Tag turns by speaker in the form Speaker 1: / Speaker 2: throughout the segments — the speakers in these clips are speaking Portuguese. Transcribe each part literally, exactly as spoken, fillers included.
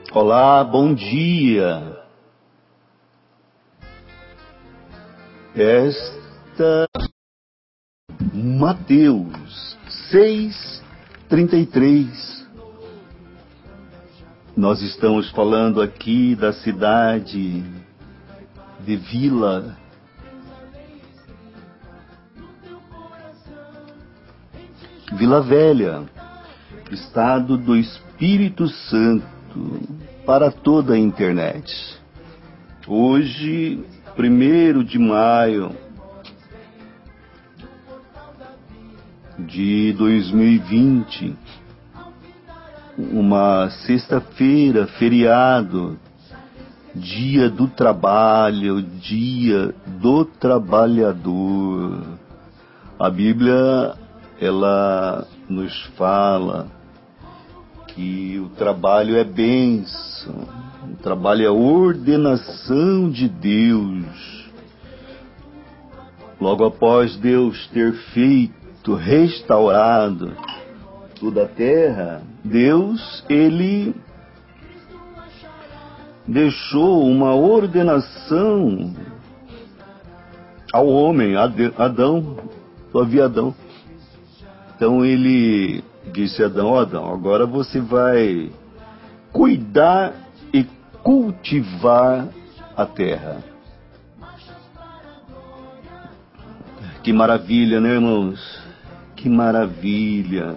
Speaker 1: Olá, bom dia. Esta Mateus seis, trinta e três. Nós estamos falando aqui da cidade de Vila Vila Velha, estado do Espírito Santo, para toda a internet. Hoje, primeiro de maio de dois mil e vinte, uma sexta-feira, feriado, dia do trabalho, dia do trabalhador. A Bíblia, ela nos fala que o trabalho é bênção, o trabalho é ordenação de Deus. Logo após Deus ter feito, restaurado toda a terra, Deus, ele deixou uma ordenação ao homem, Adão, havia Adão. Então ele disse a Adão: ó Adão, agora você vai cuidar e cultivar a terra. Que maravilha, né, irmãos? Que maravilha.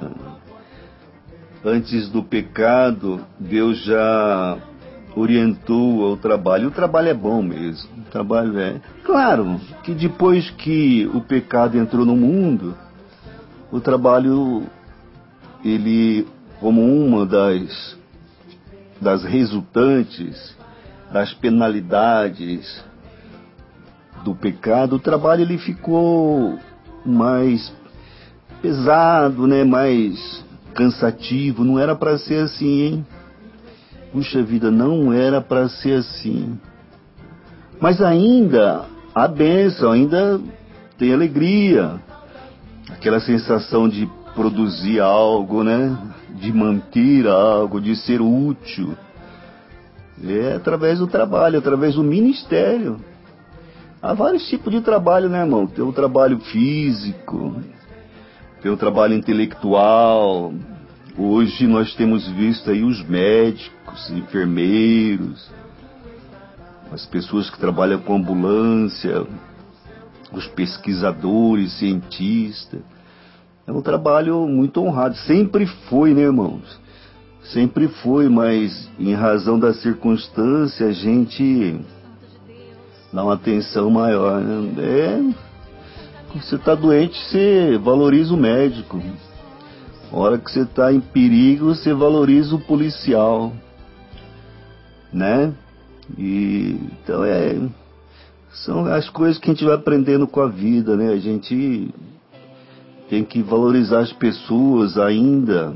Speaker 1: Antes do pecado, Deus já orientou ao trabalho. O trabalho é bom mesmo. O trabalho é... Claro que depois que o pecado entrou no mundo, o trabalho, ele, como uma das, das resultantes, das penalidades do pecado, o trabalho ele ficou mais pesado, né? Mais cansativo. Não era para ser assim, hein? Puxa vida, não era para ser assim. Mas ainda há bênção, ainda tem alegria. Aquela sensação de produzir algo, né? De manter algo, de ser útil. É através do trabalho, através do ministério. Há vários tipos de trabalho, né, irmão? Tem o trabalho físico, tem o trabalho intelectual. Hoje nós temos visto aí os médicos, enfermeiros, as pessoas que trabalham com ambulância, os pesquisadores, cientistas. É um trabalho muito honrado. Sempre foi, né, irmãos? Sempre foi, mas em razão da circunstância a gente dá uma atenção maior, né? É, você está doente, você valoriza o médico. A hora que você está em perigo, você valoriza o policial, né? E, então é... são as coisas que a gente vai aprendendo com a vida, né? A gente tem que valorizar as pessoas ainda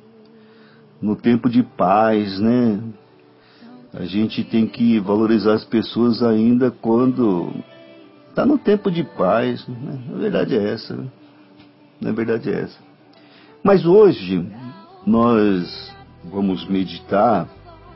Speaker 1: no tempo de paz, né? A gente tem que valorizar as pessoas ainda quando está no tempo de paz, né? A verdade é essa, né? A verdade é essa. Mas hoje nós vamos meditar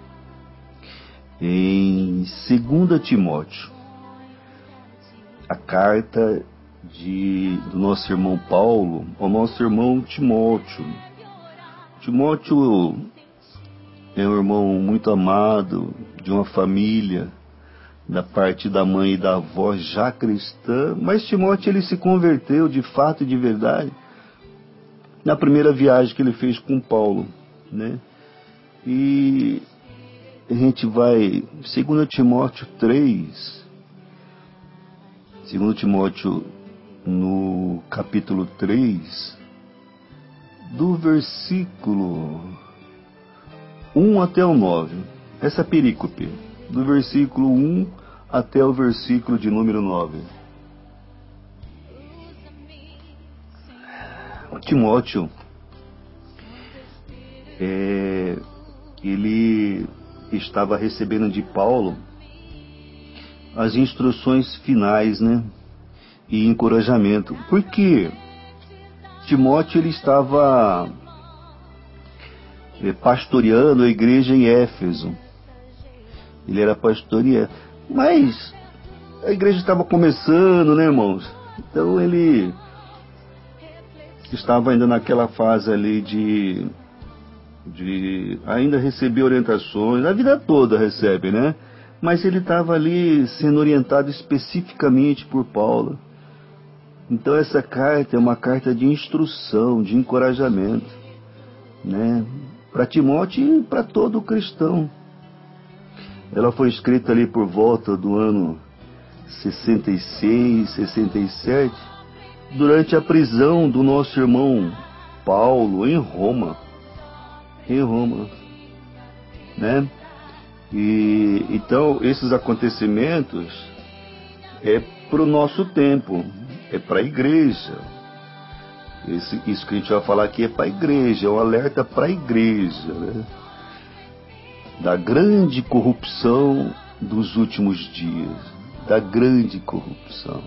Speaker 1: em Segunda Timóteo, a carta de, do nosso irmão Paulo ao nosso irmão Timóteo. Timóteo é um irmão muito amado, de uma família, da parte da mãe e da avó já cristã, mas Timóteo ele se converteu de fato e de verdade na primeira viagem que ele fez com Paulo, né? E a gente vai, Segunda Timóteo três, Segunda Timóteo no capítulo três, do versículo um até o nove, essa perícope, do versículo um até o versículo de número nove. Timóteo, é, ele estava recebendo de Paulo as instruções finais, né? E encorajamento. Porque Timóteo ele estava pastoreando a igreja em Éfeso. Ele era pastoreiro. Mas a igreja estava começando, né, irmãos? Então ele estava ainda naquela fase ali de, de ainda receber orientações, a vida toda recebe, né? Mas ele estava ali sendo orientado especificamente por Paulo. Então essa carta é uma carta de instrução, de encorajamento, né? Para Timóteo e para todo cristão. Ela foi escrita ali por volta do ano sessenta e seis, sessenta e sete, durante a prisão do nosso irmão Paulo em Roma. Em Roma, né? E então esses acontecimentos é para o nosso tempo, é para a igreja. Esse, isso que a gente vai falar aqui é para a igreja, é um alerta para a igreja, né? Da grande corrupção dos últimos dias, da grande corrupção,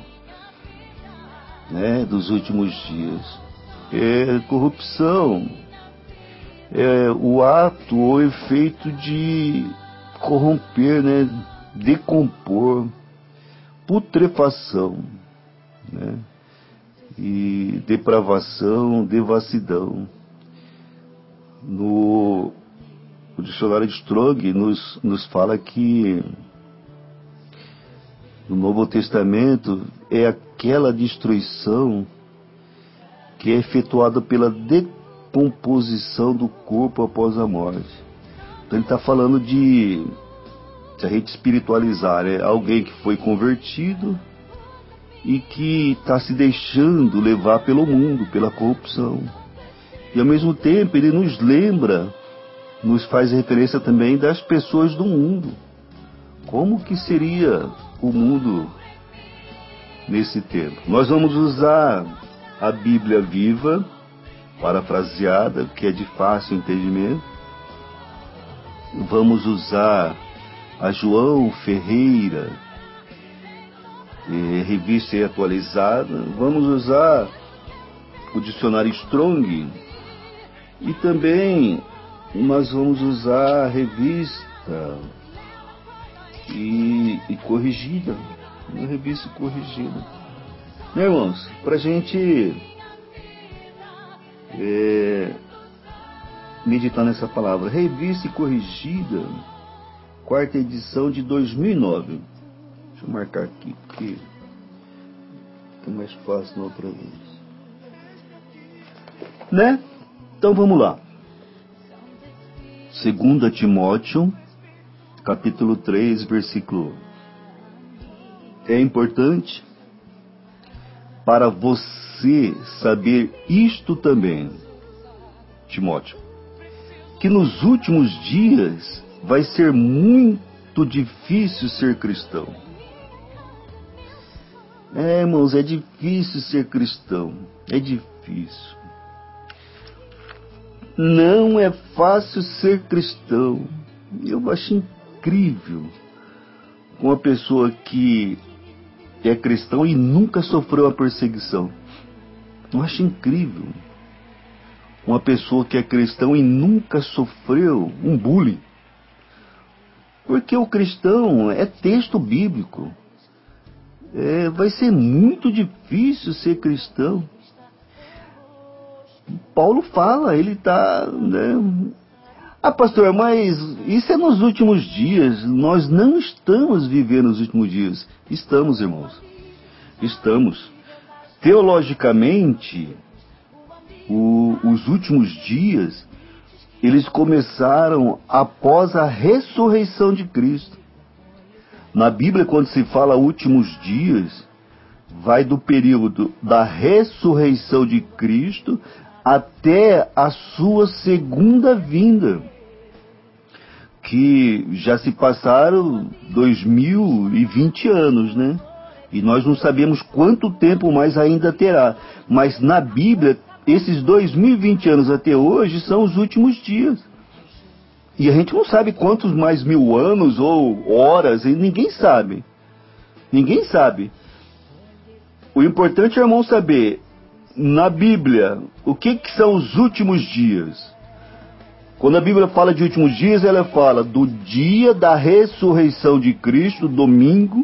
Speaker 1: né, dos últimos dias. É, corrupção é o ato ou efeito de corromper, né, decompor, putrefação, né, e depravação, devassidão. No O dicionário de Strong nos, nos fala que no Novo Testamento é aquela destruição que é efetuada pela decomposição do corpo após a morte. Então ele está falando de, se a gente espiritualizar, é alguém que foi convertido e que está se deixando levar pelo mundo, pela corrupção. E ao mesmo tempo ele nos lembra, nos faz referência também das pessoas do mundo. Como que seria o mundo nesse tempo? Nós vamos usar a Bíblia Viva, parafraseada, que é de fácil entendimento. Vamos usar a João Ferreira, eh, revista e atualizada. Vamos usar o dicionário Strong. E também nós vamos usar a revista e, e corrigida, uma revista corrigida, né, irmãos? Para a gente é, meditar nessa palavra, revista e corrigida, quarta edição de dois mil e nove. Deixa eu marcar aqui, porque é mais fácil na outra vez, né? Então vamos lá. Segunda Timóteo, capítulo três, versículo um. É importante para você saber isto também, Timóteo, que nos últimos dias vai ser muito difícil ser cristão. É, irmãos, é difícil ser cristão, é difícil. Não é fácil ser cristão. Eu acho incrível uma pessoa que é cristão e nunca sofreu a perseguição. Eu acho incrível uma pessoa que é cristão e nunca sofreu um bullying. Porque o cristão é texto bíblico. É, vai ser muito difícil ser cristão. Paulo fala, ele está, né? Ah, pastor, mas isso é nos últimos dias. Nós não estamos vivendo os últimos dias. Estamos, irmãos. Estamos. Teologicamente, o, os últimos dias, eles começaram após a ressurreição de Cristo. Na Bíblia, quando se fala últimos dias, vai do período da ressurreição de Cristo até a sua segunda vinda, que já se passaram dois mil e vinte anos, né? E nós não sabemos quanto tempo mais ainda terá. Mas na Bíblia, esses dois mil e vinte anos até hoje são os últimos dias. E a gente não sabe quantos mais mil anos ou horas, e ninguém sabe. Ninguém sabe. O importante é, irmão, saber, na Bíblia, o que, que são os últimos dias. Quando a Bíblia fala de últimos dias, ela fala do dia da ressurreição de Cristo, domingo,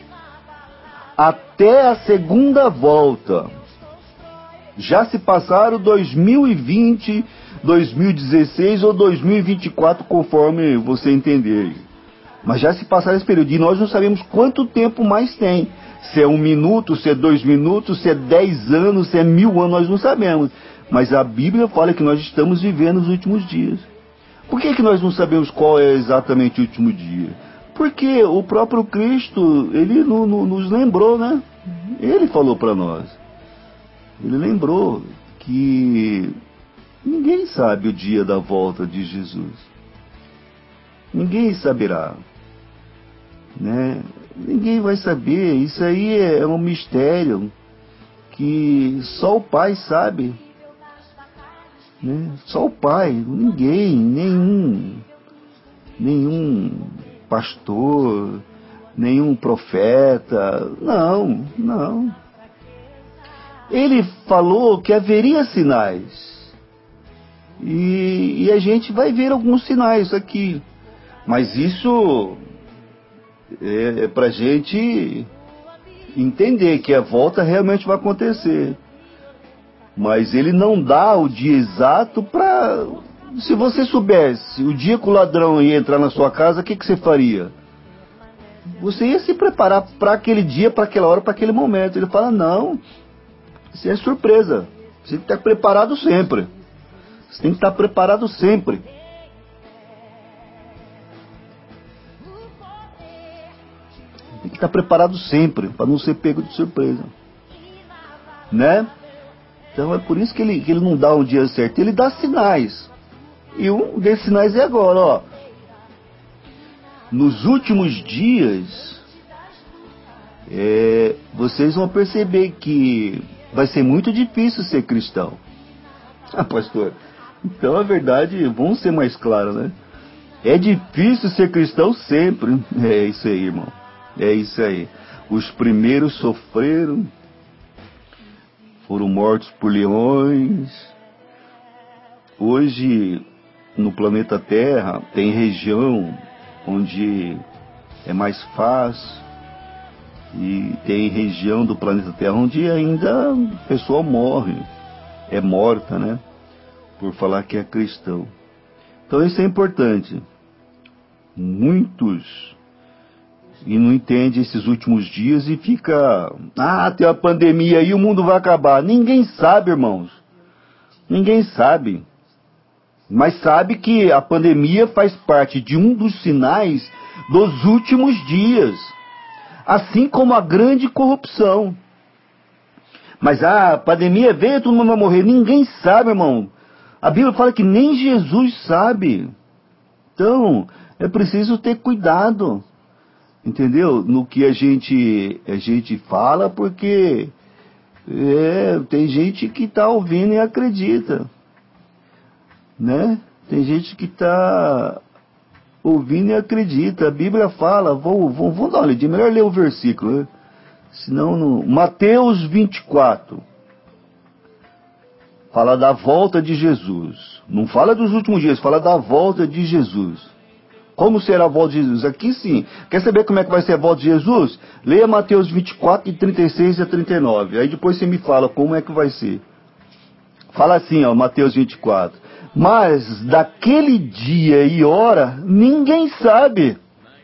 Speaker 1: até a segunda volta. Já se passaram dois mil e vinte, dois mil e dezesseis ou dois mil e vinte e quatro, conforme você entender. Mas já se passaram esse período e nós não sabemos quanto tempo mais tem. Se é um minuto, se é dois minutos, se é dez anos, se é mil anos, nós não sabemos. Mas a Bíblia fala que nós estamos vivendo os últimos dias. Por que que nós não sabemos qual é exatamente o último dia? Porque o próprio Cristo, ele no, no, nos lembrou, né? Ele falou para nós. Ele lembrou que ninguém sabe o dia da volta de Jesus. Ninguém saberá, né? Ninguém vai saber. Isso aí é um mistério que só o Pai sabe, né? Só o Pai, ninguém, nenhum, nenhum pastor, nenhum profeta, não, não. Ele falou que haveria sinais, e, e a gente vai ver alguns sinais aqui, mas isso é, é para a gente entender que a volta realmente vai acontecer. Mas ele não dá o dia exato para... Se você soubesse o dia que o ladrão ia entrar na sua casa, o que, que você faria? Você ia se preparar para aquele dia, para aquela hora, para aquele momento. Ele fala, não, isso é surpresa. Você tem que estar preparado sempre. Você tem que estar preparado sempre. Tem que estar preparado sempre, para não ser pego de surpresa. Né? Então é por isso que ele, que ele não dá um dia certo. Ele dá sinais. E um desses sinais é agora, ó. Nos últimos dias, é, vocês vão perceber que vai ser muito difícil ser cristão. Ah, pastor, então a verdade, vamos ser mais claros, né? É difícil ser cristão sempre. É isso aí, irmão. É isso aí. Os primeiros sofreram, foram mortos por leões. Hoje, no planeta Terra, tem região onde é mais fácil, e tem região do planeta Terra onde ainda a pessoa morre, é morta, né? Por falar que é cristão. Então isso é importante. Muitos e não entendem esses últimos dias e fica, ah, tem a pandemia aí, o mundo vai acabar. Ninguém sabe, irmãos. Ninguém sabe. Mas sabe que a pandemia faz parte de um dos sinais dos últimos dias. Assim como a grande corrupção. Mas ah, a pandemia veio, todo mundo vai morrer. Ninguém sabe, irmão. A Bíblia fala que nem Jesus sabe. Então, é preciso ter cuidado. Entendeu? No que a gente, a gente fala, porque é, tem gente que está ouvindo e acredita. Né? Tem gente que está ouvindo e acredita. A Bíblia fala, vou, vou, vou dar uma olhadinha, melhor ler o versículo, né? Senão não... Mateus vinte e quatro fala da volta de Jesus. Não fala dos últimos dias, fala da volta de Jesus. Como será a volta de Jesus? Aqui sim. Quer saber como é que vai ser a volta de Jesus? Leia Mateus vinte e quatro, de trinta e seis a trinta e nove. Aí depois você me fala como é que vai ser. Fala assim, ó, Mateus vinte e quatro. Mas daquele dia e hora, ninguém sabe.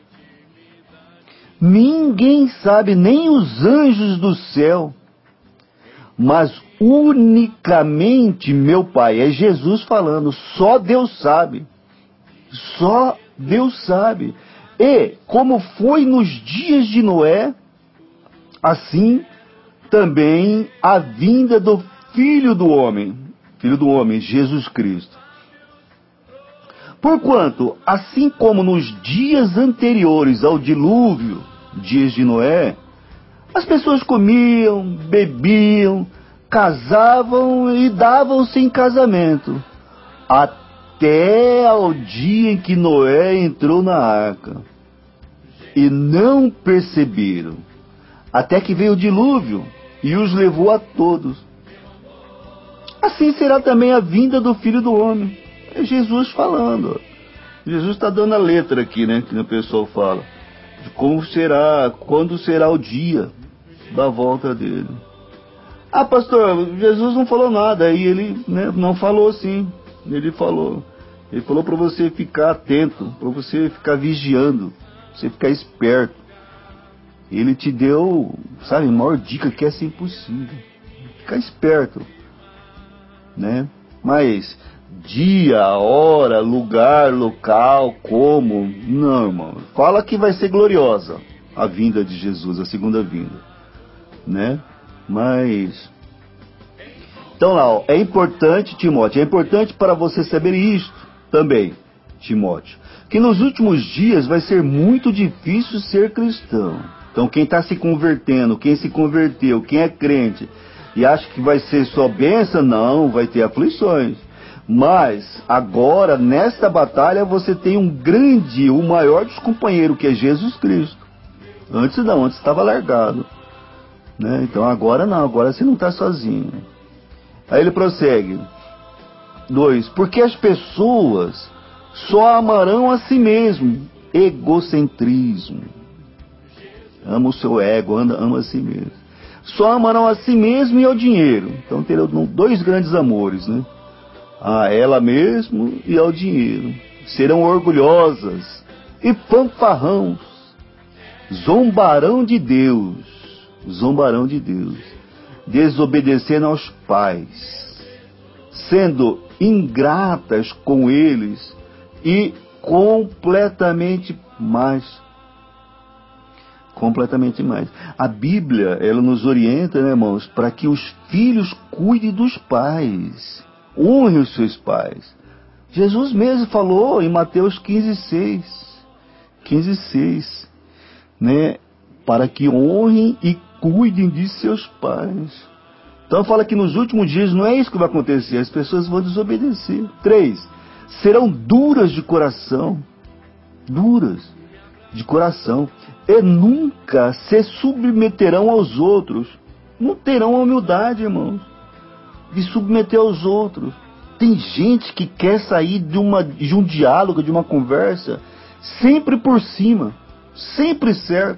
Speaker 1: Ninguém sabe, nem os anjos do céu. Mas unicamente meu Pai. É Jesus falando, só Deus sabe. Só Deus sabe. E como foi nos dias de Noé, assim também a vinda do Filho do Homem. Filho do Homem, Jesus Cristo. Porquanto, assim como nos dias anteriores ao dilúvio, dias de Noé, as pessoas comiam, bebiam, casavam e davam-se em casamento, até ao dia em que Noé entrou na arca. E não perceberam, até que veio o dilúvio e os levou a todos. Assim será também a vinda do Filho do Homem. É Jesus falando. Jesus está dando a letra aqui, né? Que o pessoal fala. De como será, quando será o dia da volta dele. Ah, pastor, Jesus não falou nada. Aí ele, né, não falou assim. Ele falou. Ele falou para você ficar atento, para você ficar vigiando, pra você ficar esperto. Ele te deu, sabe, a maior dica que é ser impossível. Ficar esperto, né? Mas dia, hora, lugar, local, como? Não, irmão. Fala que vai ser gloriosa a vinda de Jesus, a segunda vinda, né? Mas então lá, ó, é importante, Timóteo, é importante para você saber isto também, Timóteo, que nos últimos dias vai ser muito difícil ser cristão. Então quem está se convertendo, quem se converteu, quem é crente e acha que vai ser só bênção, não, vai ter aflições. Mas agora, nesta batalha, você tem um grande, o maior dos companheiros, que é Jesus Cristo. Antes não, antes estava largado, né? Então agora não, agora você não está sozinho. Aí ele prossegue. Dois, porque as pessoas só amarão a si mesmo. Egocentrismo. Ama o seu ego, ama, ama a si mesmo. Só amarão a si mesmo e ao dinheiro. Então terão dois grandes amores, né? A ela mesmo e ao dinheiro. Serão orgulhosas e fanfarrãos. Zombarão de Deus. Zombarão de Deus. Desobedecendo aos pais. Sendo ingratas com eles e completamente mais. Completamente mais. A Bíblia, ela nos orienta, né, irmãos, para que os filhos cuidem dos pais. Honre os seus pais. Jesus mesmo falou em Mateus quinze, seis. quinze, seis. Né? Para que honrem e cuidem de seus pais. Então fala que nos últimos dias não é isso que vai acontecer. As pessoas vão desobedecer. Três. Serão duras de coração. Duras de coração. E nunca se submeterão aos outros. Não terão a humildade, irmãos, de submeter aos outros. Tem gente que quer sair de, uma, de um diálogo, de uma conversa, sempre por cima, sempre certo.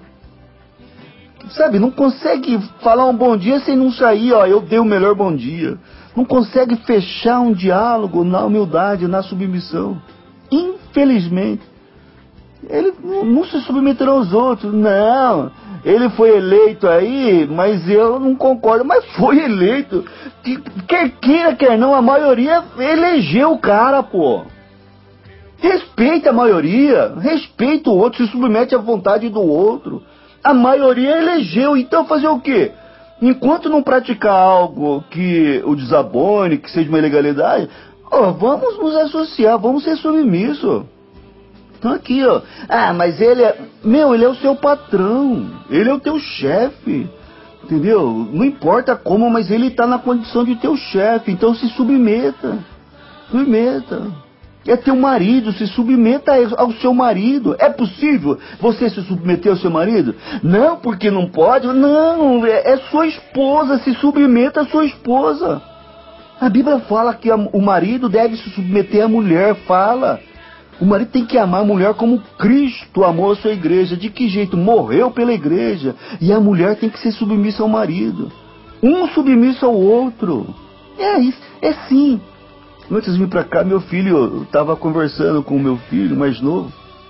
Speaker 1: Sabe, não consegue falar um bom dia sem não sair, ó, eu dei o melhor bom dia. Não consegue fechar um diálogo na humildade, na submissão. Infelizmente. Ele não se submeterá aos outros. Não, ele foi eleito aí, mas eu não concordo. Mas foi eleito. Quer queira, quer não, a maioria elegeu o cara, pô. Respeita a maioria, respeita o outro, se submete à vontade do outro. A maioria elegeu, então fazer o quê? Enquanto não praticar algo que o desabone, que seja uma ilegalidade, ó, vamos nos associar, vamos ser submissos. Então aqui, ó, ah, mas ele é, meu, ele é o seu patrão, ele é o teu chefe, entendeu? Não importa como, mas ele está na condição de teu chefe, então se submeta, submeta. É teu marido, se submeta ao seu marido. É possível você se submeter ao seu marido? Não, porque não pode. Não, é sua esposa, se submeta à sua esposa. A Bíblia fala que o marido deve se submeter à mulher, fala. O marido tem que amar a mulher como Cristo amou a sua igreja. De que jeito? Morreu pela igreja. E a mulher tem que ser submissa ao marido. Um submisso ao outro. É isso, é sim. Antes de vir para cá, meu filho, estava conversando com o meu filho mais novo.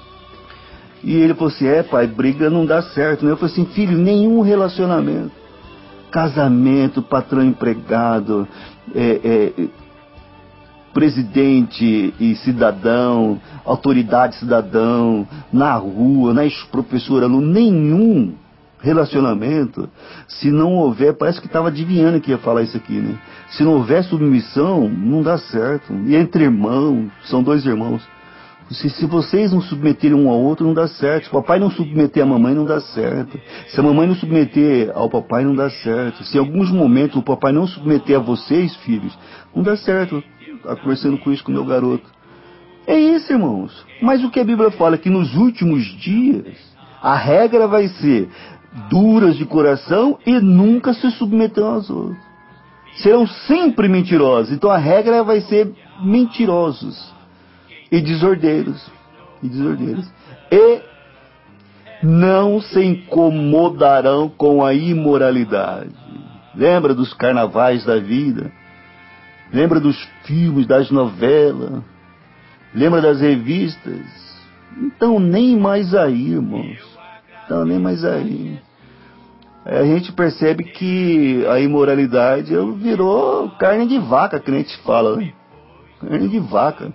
Speaker 1: E ele falou assim, é pai, briga não dá certo. Né? Eu falei assim, filho, nenhum relacionamento. Casamento, patrão empregado, é, é, presidente e cidadão, autoridade cidadão, na rua, na professora, aluno, nenhum relacionamento, se não houver, parece que estava adivinhando que ia falar isso aqui, né? Se não houver submissão, não dá certo. E entre irmãos, são dois irmãos. Se, se vocês não submeterem um ao outro, não dá certo. Se o papai não submeter a mamãe, não dá certo. Se a mamãe não submeter ao papai, não dá certo. Se em alguns momentos o papai não submeter a vocês, filhos, não dá certo. Estava conversando com isso com o meu garoto. É isso, irmãos. Mas o que a Bíblia fala é que nos últimos dias, a regra vai ser duras de coração e nunca se submeterão aos outros. serão sempre mentirosos. Então a regra vai ser mentirosos e desordeiros. E desordeiros. E não se incomodarão com a imoralidade. Lembra dos carnavais da vida? Lembra dos filmes, das novelas? Lembra das revistas? Então nem mais aí, irmãos. Então nem mais aí. A gente percebe que a imoralidade virou carne de vaca, que a gente fala, né? Carne de vaca.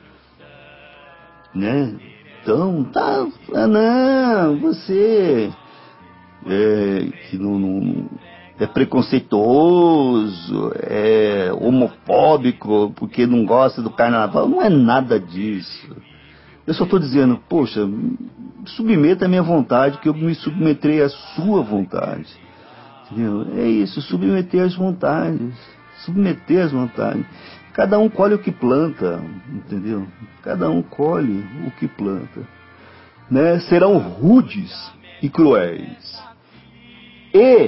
Speaker 1: Né? Então, tá, ah, não, você é, que não, não, é preconceituoso, é homofóbico, porque não gosta do carnaval. Não é nada disso. Eu só estou dizendo, poxa, submeta a minha vontade, que eu me submeterei à sua vontade. Entendeu? É isso, submeter às vontades. Submeter às vontades. Cada um colhe o que planta, entendeu? Cada um colhe o que planta. Né? Serão rudes e cruéis. E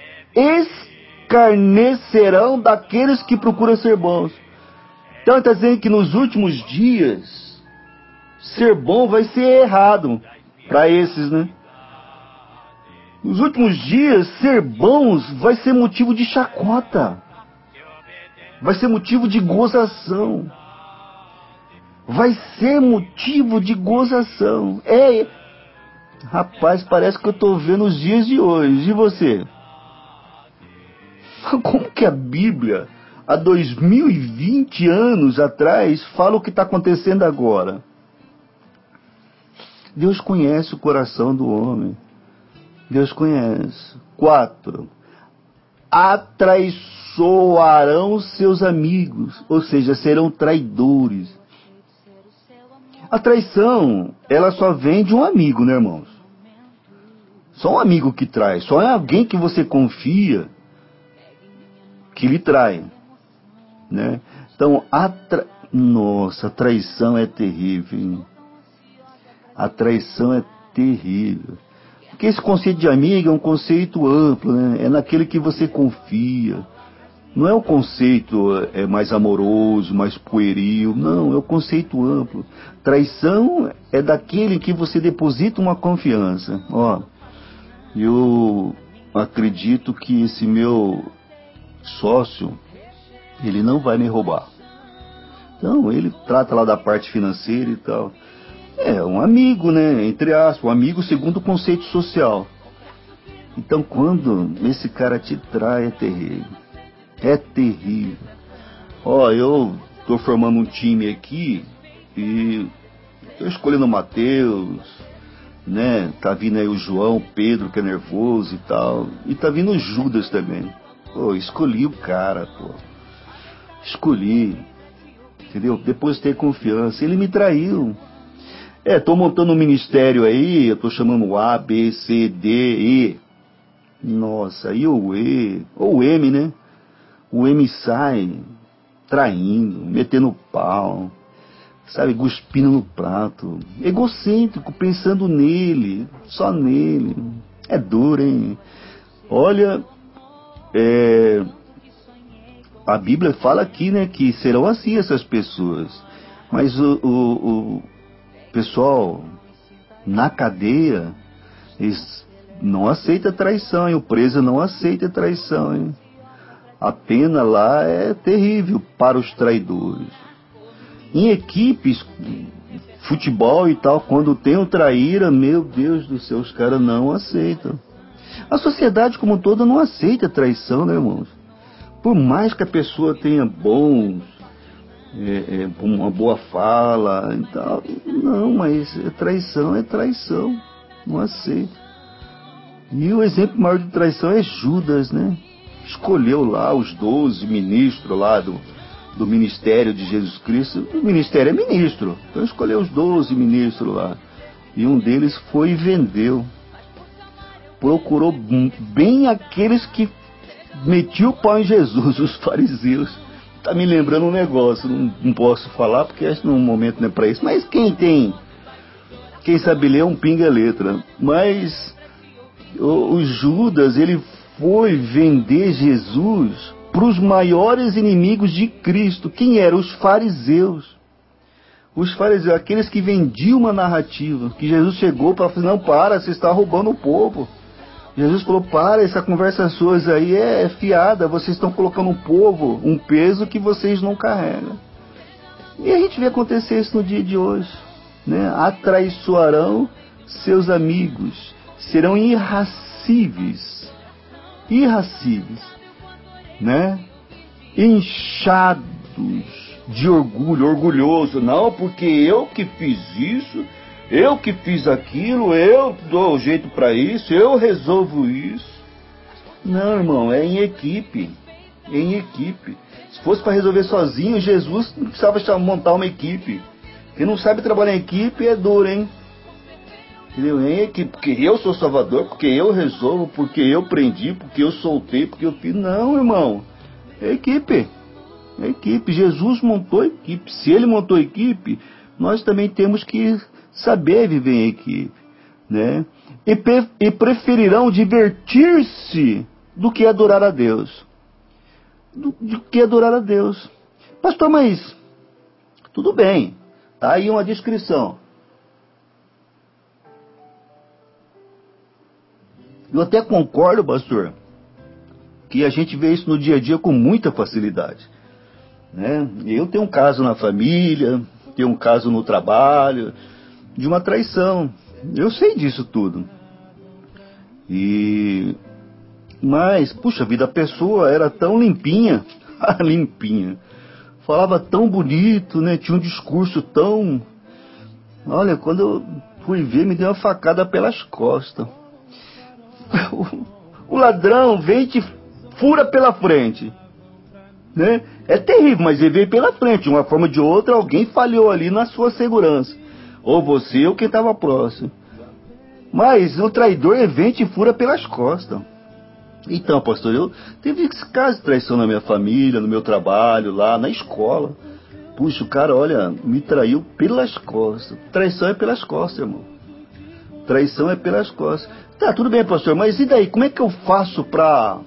Speaker 1: escarnecerão daqueles que procuram ser bons. Então está dizendo que nos últimos dias ser bom vai ser errado para esses, né? Nos últimos dias, ser bons vai ser motivo de chacota. Vai ser motivo de gozação. Vai ser motivo de gozação. É, rapaz, parece que eu estou vendo os dias de hoje. E você? Como que a Bíblia, há dois mil e vinte anos atrás, fala o que está acontecendo agora? Deus conhece o coração do homem. Deus conhece. Quatro. Atraiçoarão seus amigos, ou seja, serão traidores. A traição, ela só vem de um amigo, né, irmãos? Só um amigo que trai. Só é alguém que você confia que lhe trai. Né? Então, a tra... Nossa, a traição é terrível, hein? A traição é terrível. Porque esse conceito de amigo é um conceito amplo, né? É naquele que você confia. Não é um conceito é, mais amoroso, mais pueril. Não, é um conceito amplo. Traição é daquele em que você deposita uma confiança. Ó, eu acredito que esse meu sócio, ele não vai me roubar. Então, ele trata lá da parte financeira e tal. É, um amigo, né? Entre aspas, um amigo segundo o conceito social. Então, quando esse cara te trai, é terrível. É terrível. Ó, eu tô formando um time aqui e tô escolhendo o Matheus, né? Tá vindo aí o João, o Pedro, que é nervoso e tal. E tá vindo o Judas também. Pô, escolhi o cara, pô. Escolhi. Entendeu? Depois de ter confiança. Ele me traiu. É, tô montando um ministério aí, eu tô chamando A, B, C, D, E. Nossa, aí o E, ou o M, né? O M sai traindo, metendo pau, sabe, cuspindo no prato. Egocêntrico, pensando nele, só nele. É duro, hein? Olha, é, a Bíblia fala aqui, né, que serão assim essas pessoas. Mas o... o, o pessoal, na cadeia, eles não aceitam traição, hein? O preso não aceita traição, hein? A pena lá é terrível para os traidores. Em equipes, futebol e tal, quando tem um traíra, meu Deus do céu, os caras não aceitam. A sociedade como toda não aceita traição, né, irmãos? Por mais que a pessoa tenha bons É, é, uma boa fala e tal. Não, mas traição é traição. Não aceito. E o exemplo maior de traição é Judas, né? Escolheu lá os doze ministros lá do, do ministério de Jesus Cristo. O ministério é ministro. Então escolheu os doze ministros lá. E um deles foi e vendeu. Procurou bem aqueles que metiam o pau em Jesus, os fariseus. Tá me lembrando um negócio, não, não posso falar porque acho que no momento não é para isso, mas quem tem, quem sabe ler um pinga letra. Mas o, o Judas, ele foi vender Jesus para os maiores inimigos de Cristo. Quem eram? Os fariseus. Os fariseus, aqueles que vendiam uma narrativa, que Jesus chegou para falar, não, para, você está roubando o povo. Jesus falou, para, essa conversa sua aí é fiada, vocês estão colocando um povo, um peso que vocês não carregam. E a gente vê acontecer isso no dia de hoje, né? Atraiçoarão seus amigos, serão irracíveis, irracíveis, né? Inchados de orgulho, orgulhoso, não, porque eu que fiz isso, eu que fiz aquilo, eu dou jeito para isso, eu resolvo isso. Não, irmão, é em equipe, é em equipe. Se fosse para resolver sozinho, Jesus não precisava montar uma equipe. Quem não sabe trabalhar em equipe é duro, hein? Entendeu? Em equipe, porque eu sou salvador, porque eu resolvo, porque eu prendi, porque eu soltei, porque eu fiz. Não, irmão, é equipe. É equipe. Jesus montou equipe. Se ele montou equipe, nós também temos que saber viver em equipe, né? E, pre- e preferirão divertir-se do que adorar a Deus. Do, do que adorar a Deus. Pastor, mas tudo bem. Tá aí uma descrição. Eu até concordo, pastor, que a gente vê isso no dia a dia com muita facilidade, né? Eu tenho um caso na família, tenho um caso no trabalho, de uma traição. Eu sei disso tudo. E... Mas, puxa vida, a pessoa era tão limpinha, limpinha, falava tão bonito, né? Tinha um discurso tão... Olha, quando eu fui ver, me deu uma facada pelas costas. O ladrão vem e te fura pela frente, né? É terrível, mas ele veio pela frente. De uma forma ou de outra, alguém falhou ali na sua segurança. Ou você ou quem estava próximo. Mas o traidor vem e te fura pelas costas. Então, pastor, eu teve esse caso de traição na minha família, no meu trabalho, lá na escola. Puxa, o cara, olha, me traiu pelas costas. Traição é pelas costas, irmão. Traição é pelas costas. Tá, tudo bem, pastor, mas e daí? Como é que eu faço pra,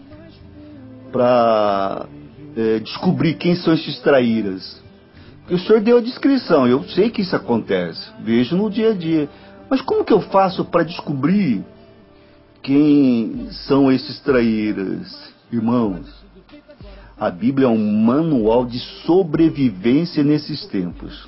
Speaker 1: pra é, descobrir quem são esses traíras? Porque o senhor deu a descrição, eu sei que isso acontece, vejo no dia a dia. Mas como que eu faço para descobrir quem são esses traíras? Irmãos, a Bíblia é um manual de sobrevivência nesses tempos.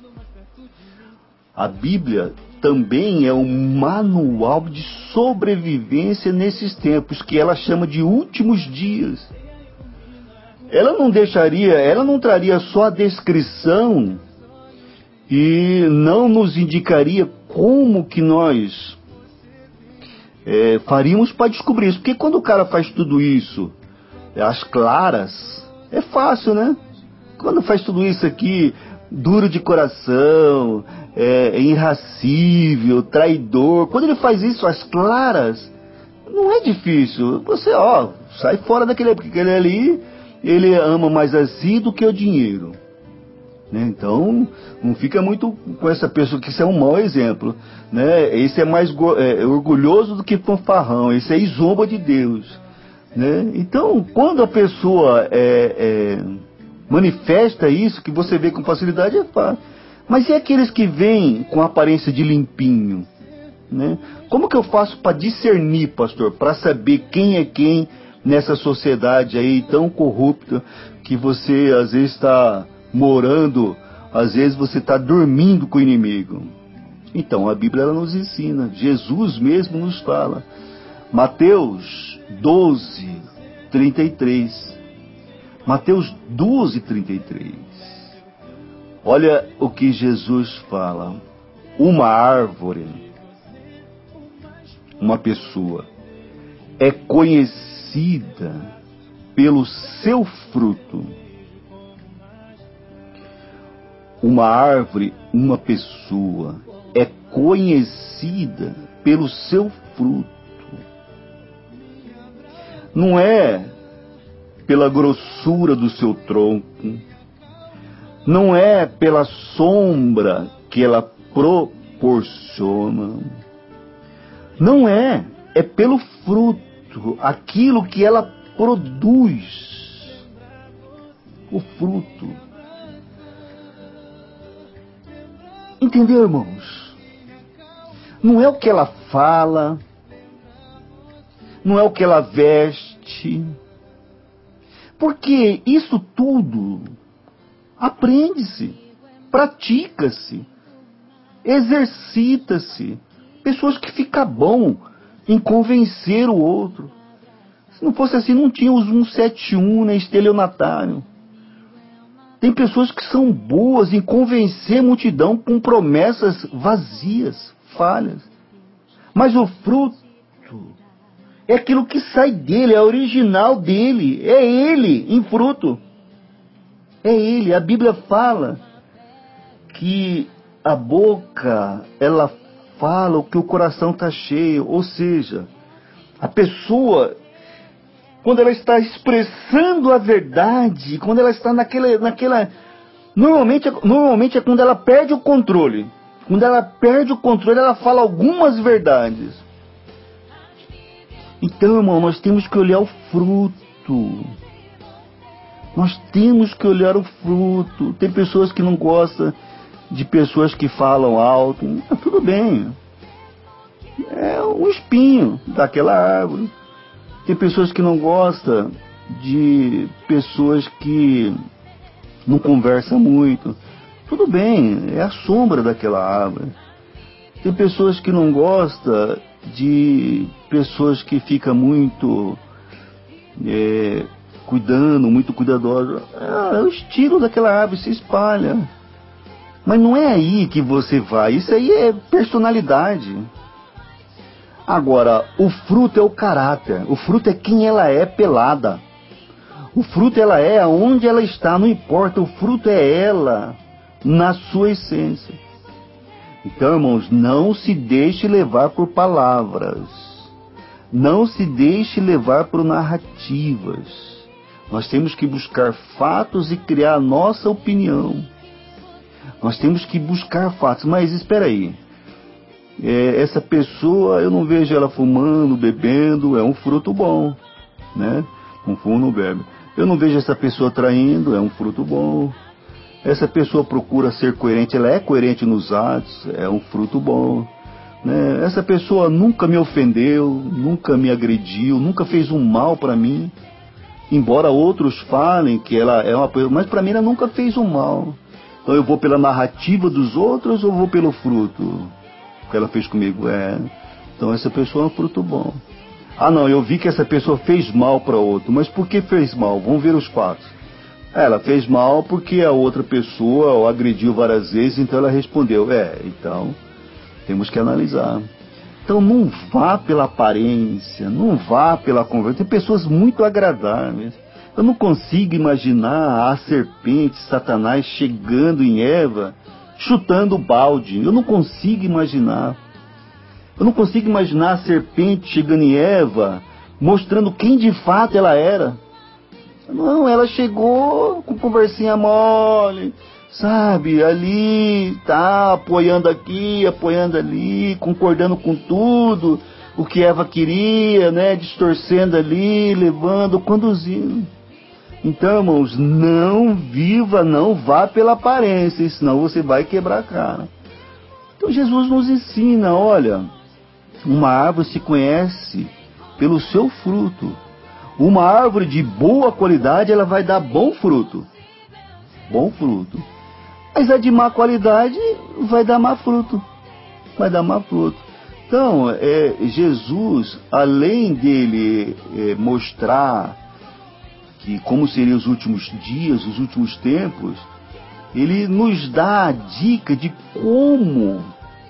Speaker 1: A Bíblia também é um manual de sobrevivência nesses tempos, que ela chama de últimos dias. Ela não deixaria, ela não traria só a descrição e não nos indicaria como que nós é, faríamos para descobrir isso. Porque quando o cara faz tudo isso, às claras, é fácil, né? Quando faz tudo isso aqui, duro de coração, é, irracível, traidor, quando ele faz isso às claras, não é difícil. Você, ó, sai fora daquele, porque aquele ali, ele ama mais a si do que o dinheiro, né? Então, não fica muito com essa pessoa, que isso é um mau exemplo, né? Esse é mais é, orgulhoso do que fanfarrão, esse aí zomba de Deus, né? Então, quando a pessoa é, é, manifesta isso, que você vê com facilidade, é fácil. Mas e aqueles que vêm com aparência de limpinho, né? Como que eu faço para discernir, pastor, para saber quem é quem nessa sociedade aí tão corrupta, que você às vezes está morando, às vezes você está dormindo com o inimigo? Então, a Bíblia ela nos ensina, Jesus mesmo nos fala. Mateus doze, trinta e três. Mateus doze, trinta e três. Olha o que Jesus fala. Uma árvore, uma pessoa, é conhecida pelo seu fruto. Uma árvore, uma pessoa, é conhecida pelo seu fruto. Não é pela grossura do seu tronco, não é pela sombra que ela proporciona, não é, é pelo fruto, aquilo que ela produz. o fruto. Entendeu, irmãos? Não é o que ela fala, não é o que ela veste, porque isso tudo aprende-se, pratica-se, exercita-se. Pessoas que ficam bom em convencer o outro. Se não fosse assim, não tinha os cento e setenta e um, nem estelionatário. Tem pessoas que são boas em convencer a multidão com promessas vazias, falhas. Mas o fruto é aquilo que sai dele, é a original dele. É ele em fruto. É ele. A Bíblia fala que a boca, ela fala o que o coração está cheio. Ou seja, a pessoa, quando ela está expressando a verdade, quando ela está naquela... naquela normalmente, normalmente é quando ela perde o controle. Quando ela perde o controle, ela fala algumas verdades. Então, irmão, nós temos que olhar o fruto. Nós temos que olhar o fruto. Tem pessoas que não gostam de pessoas que falam alto. Ah, tudo bem. É um espinho daquela árvore. Tem pessoas que não gostam de pessoas que não conversam muito. Tudo bem, é a sombra daquela árvore. Tem pessoas que não gostam de pessoas que ficam muito é, cuidando, muito cuidadosas. É, é o estilo daquela árvore, se espalha. Mas não é aí que você vai, isso aí é personalidade. Agora, o fruto é o caráter, o fruto é quem ela é pelada. O fruto ela é aonde ela está, não importa, o fruto é ela, na sua essência. Então, irmãos, não se deixe levar por palavras, não se deixe levar por narrativas. Nós temos que buscar fatos e criar a nossa opinião. Nós temos que buscar fatos, mas espera aí. É, essa pessoa, eu não vejo ela fumando, bebendo, é um fruto bom, né? Não fuma, não bebe. Eu não vejo essa pessoa traindo, é um fruto bom. Essa pessoa procura ser coerente, ela é coerente nos atos, é um fruto bom, né? Essa pessoa nunca me ofendeu, nunca me agrediu, nunca fez um mal para mim, embora outros falem que ela é uma pessoa, mas para mim ela nunca fez um mal. Então eu vou pela narrativa dos outros ou vou pelo fruto que ela fez comigo? É, então essa pessoa é um fruto bom. Ah não, eu vi que essa pessoa fez mal para outro, mas por que fez mal? Vamos ver os fatos. Ela fez mal porque a outra pessoa o agrediu várias vezes, então ela respondeu. É, então temos que analisar. Então não vá pela aparência, não vá pela conversa. Tem pessoas muito agradáveis. Eu não consigo imaginar a serpente, Satanás, chegando em Eva, chutando o balde. Eu não consigo imaginar. Eu não consigo imaginar a serpente chegando em Eva, mostrando quem de fato ela era. Não, ela chegou com conversinha mole, sabe, ali, tá, apoiando aqui, apoiando ali, concordando com tudo, o que Eva queria, né, distorcendo ali, levando, conduzindo. Então, irmãos, não viva, não vá pela aparência, senão você vai quebrar a cara. Então Jesus nos ensina, olha, uma árvore se conhece pelo seu fruto. Uma árvore de boa qualidade, ela vai dar bom fruto. Bom fruto. Mas a de má qualidade vai dar má fruto. Vai dar má fruto. Então, é, Jesus, além dele é, mostrar que como seriam os últimos dias, os últimos tempos, ele nos dá a dica de como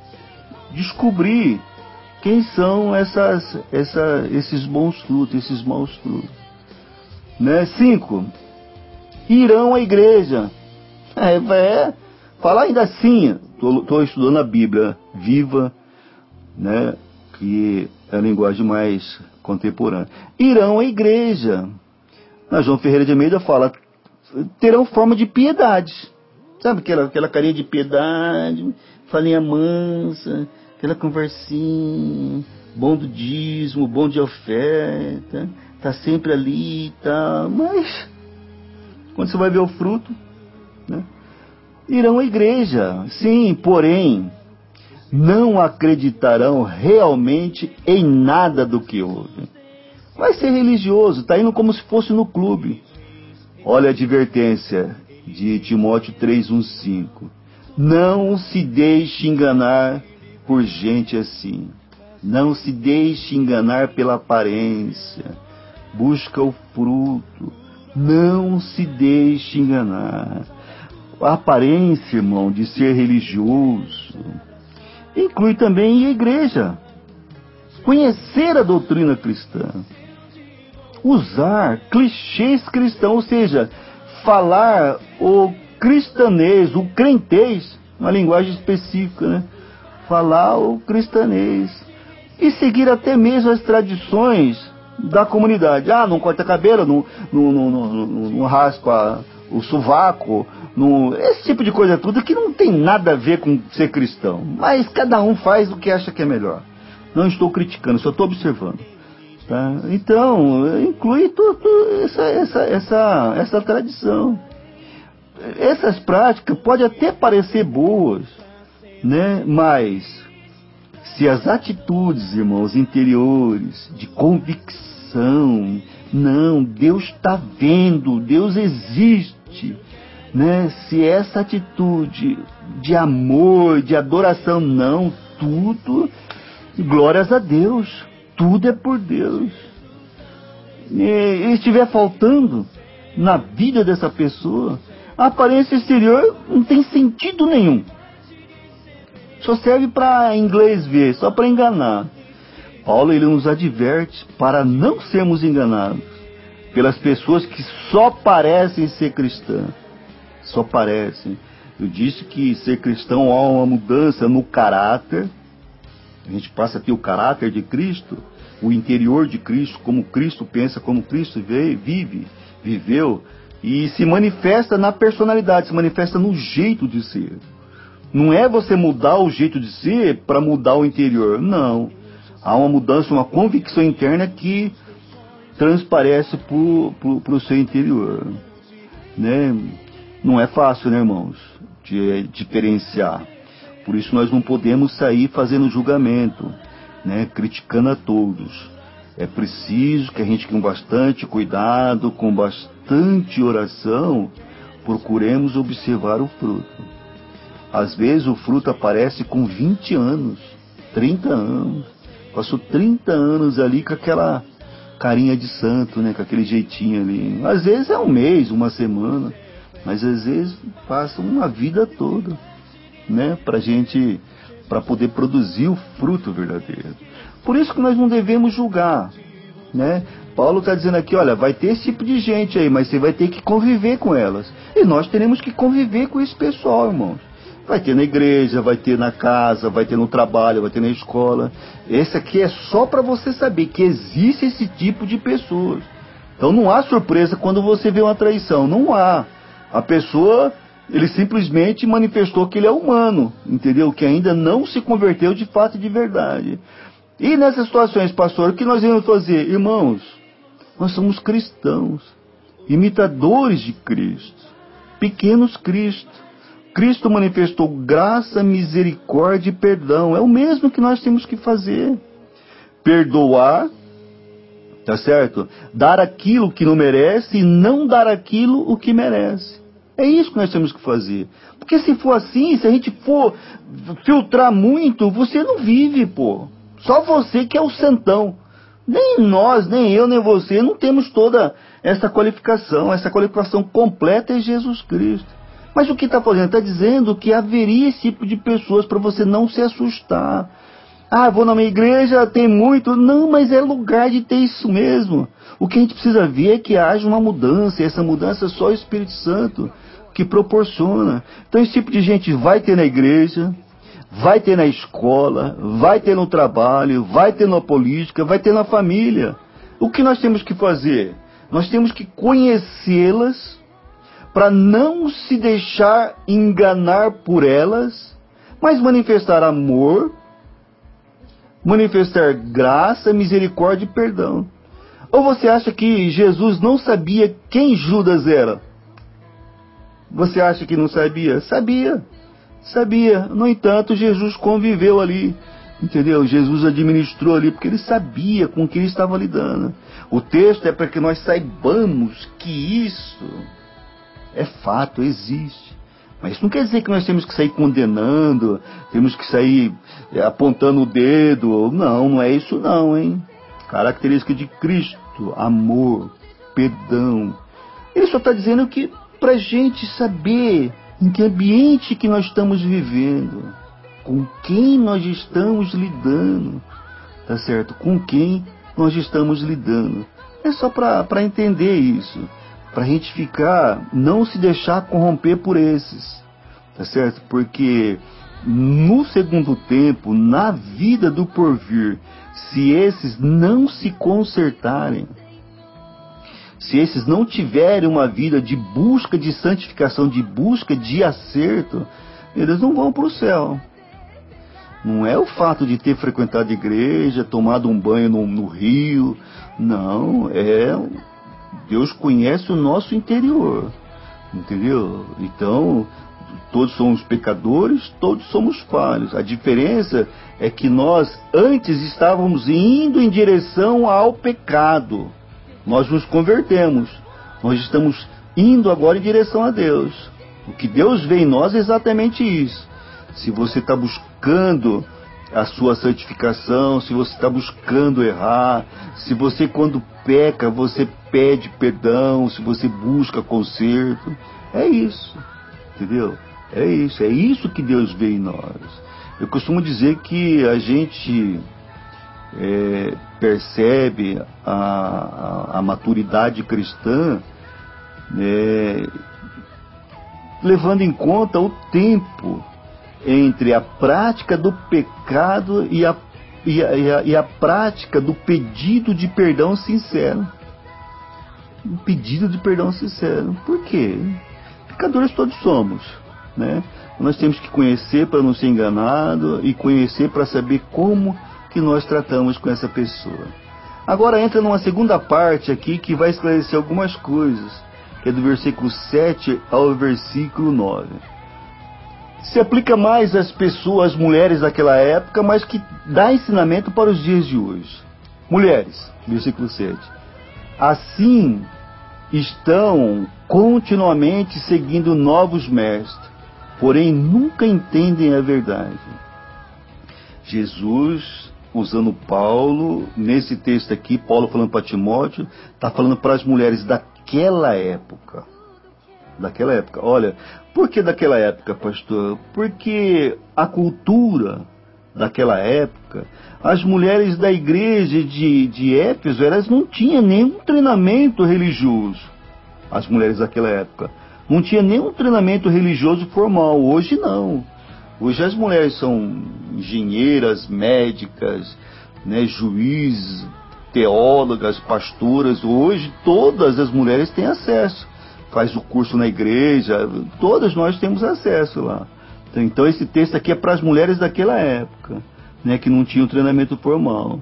Speaker 1: descobrir quem são essas, essa, esses bons frutos, esses maus frutos. Né? Cinco, irão à igreja. É, é, fala ainda assim, estou estudando a Bíblia viva, né, que é a linguagem mais contemporânea. Irão à igreja. Na João Ferreira de Almeida fala, terão forma de piedade. Sabe aquela, aquela carinha de piedade, falinha mansa, aquela conversinha, bom do dízimo, bom de oferta, tá sempre ali e tal, mas Quando você vai ver o fruto, né? Irão à igreja, sim, porém, não acreditarão realmente em nada do que ouvem. Vai ser religioso, está indo como se fosse no clube. Olha a advertência de Timóteo três, um, cinco. Não se deixe enganar por gente assim. Não se deixe enganar pela aparência. Busca o fruto. Não se deixe enganar. A aparência, irmão, de ser religioso inclui também a igreja. Conhecer a doutrina cristã. Usar clichês cristãos, ou seja, falar o cristanês, o crentez, uma linguagem específica, né? Falar o cristanês. E seguir até mesmo as tradições da comunidade. Ah, não corta cabelo, não, não, não, não, não raspa o sovaco, não, esse tipo de coisa tudo que não tem nada a ver com ser cristão. Mas cada um faz o que acha que é melhor. Não estou criticando, só estou observando. Tá? Então, inclui tudo, essa, essa, essa, essa tradição. Essas práticas podem até parecer boas, né? Mas se as atitudes, irmãos, interiores, de convicção, não, Deus está vendo, Deus existe, né? Se essa atitude de amor, de adoração, não, tudo, glórias a Deus. Tudo é por Deus. E estiver faltando na vida dessa pessoa, a aparência exterior não tem sentido nenhum. Só serve para inglês ver, só para enganar. Paulo ele nos adverte para não sermos enganados pelas pessoas que só parecem ser cristãs. Só parecem. Eu disse que ser cristão há uma mudança no caráter. A gente passa a ter o caráter de Cristo, o interior de Cristo, como Cristo pensa, como Cristo vive, viveu, e se manifesta na personalidade, se manifesta no jeito de ser. Não é você mudar o jeito de ser para mudar o interior, não. Há uma mudança, uma convicção interna que transparece para o seu interior. Né? Não é fácil, né, irmãos, de diferenciar. Por isso nós não podemos sair fazendo julgamento, né, criticando a todos. É preciso que a gente, com bastante cuidado, com bastante oração, procuremos observar o fruto. Às vezes o fruto aparece com vinte anos, trinta anos. Passou trinta anos ali com aquela carinha de santo, né, com aquele jeitinho ali. Às vezes é um mês, uma semana, mas às vezes passa uma vida toda, né, pra gente, para poder produzir o fruto verdadeiro. Por isso que nós não devemos julgar, né? Paulo está dizendo aqui, olha, vai ter esse tipo de gente aí, mas você vai ter que conviver com elas. E nós teremos que conviver com esse pessoal, irmãos. Vai ter na igreja, vai ter na casa, vai ter no trabalho, vai ter na escola. Esse aqui é só para você saber que existe esse tipo de pessoas. Então não há surpresa quando você vê uma traição, não há. A pessoa, ele simplesmente manifestou que ele é humano, entendeu? Que ainda não se converteu de fato e de verdade. E nessas situações, pastor, o que nós vamos fazer? Irmãos, nós somos cristãos, imitadores de Cristo, pequenos Cristo. Cristo manifestou graça, misericórdia e perdão. É o mesmo que nós temos que fazer. Perdoar, tá certo? Dar aquilo que não merece e não dar aquilo o que merece. É isso que nós temos que fazer. Porque se for assim, se a gente for filtrar muito, você não vive, pô. Só você que é o santão. Nem nós, nem eu, nem você, não temos toda essa qualificação. Essa qualificação completa é Jesus Cristo. Mas o que está fazendo? Está dizendo que haveria esse tipo de pessoas para você não se assustar. Ah, vou na minha igreja, tem muito. Não, mas é lugar de ter isso mesmo. O que a gente precisa ver é que haja uma mudança. E essa mudança é só o Espírito Santo que proporciona. Então esse tipo de gente vai ter na igreja, vai ter na escola, vai ter no trabalho, vai ter na política, vai ter na família. O que nós temos que fazer? Nós temos que conhecê-las para não se deixar enganar por elas, mas manifestar amor, manifestar graça, misericórdia e perdão. Ou você acha que Jesus não sabia quem Judas era? Você acha que não sabia? Sabia, sabia. No entanto, Jesus conviveu ali, entendeu? Jesus administrou ali, porque ele sabia com quem ele estava lidando. O texto é para que nós saibamos que isso é fato, existe. Mas isso não quer dizer que nós temos que sair condenando, temos que sair apontando o dedo. Não, não é isso não, hein? Característica de Cristo: amor, perdão. Ele só está dizendo que para a gente saber em que ambiente que nós estamos vivendo, com quem nós estamos lidando, tá certo? Com quem nós estamos lidando. É só para entender isso, para a gente ficar, não se deixar corromper por esses, tá certo? Porque no segundo tempo, na vida do porvir, se esses não se consertarem, se esses não tiverem uma vida de busca de santificação, de busca de acerto, eles não vão para o céu. Não é o fato de ter frequentado a igreja, tomado um banho no, no rio. Não, é... Deus conhece o nosso interior, entendeu? Então, todos somos pecadores, todos somos falhos. A diferença é que nós antes estávamos indo em direção ao pecado. Nós nos convertemos. Nós estamos indo agora em direção a Deus. O que Deus vê em nós é exatamente isso. Se você está buscando a sua santificação, se você está buscando errar, se você quando peca, você pede perdão, se você busca conserto, é isso, entendeu? É isso, é isso que Deus vê em nós. Eu costumo dizer que a gente é, percebe a, a, a maturidade cristã é, levando em conta o tempo entre a prática do pecado e a, e, a, e, a, e a prática do pedido de perdão sincero. Um pedido de perdão sincero. Por quê? Pecadores todos somos, né? Nós temos que conhecer para não ser enganado e conhecer para saber como que nós tratamos com essa pessoa. Agora entra numa segunda parte aqui que vai esclarecer algumas coisas, que é do versículo sete ao versículo nove. Se aplica mais às pessoas, às mulheres daquela época, mas que dá ensinamento para os dias de hoje. Mulheres, versículo sete. Assim estão continuamente seguindo novos mestres, porém nunca entendem a verdade. Jesus, usando Paulo, nesse texto aqui, Paulo falando para Timóteo, está falando para as mulheres daquela época. Daquela época. Olha, por que daquela época, pastor? Porque a cultura daquela época, as mulheres da igreja de, de Éfeso, elas não tinham nenhum treinamento religioso. As mulheres daquela época não tinham nenhum treinamento religioso formal. Hoje não. Hoje as mulheres são engenheiras, médicas, né, juízes, teólogas, pastoras. Hoje todas as mulheres têm acesso. Faz o curso na igreja, todas nós temos acesso lá. Então esse texto aqui é para as mulheres daquela época, né, que não tinham treinamento formal.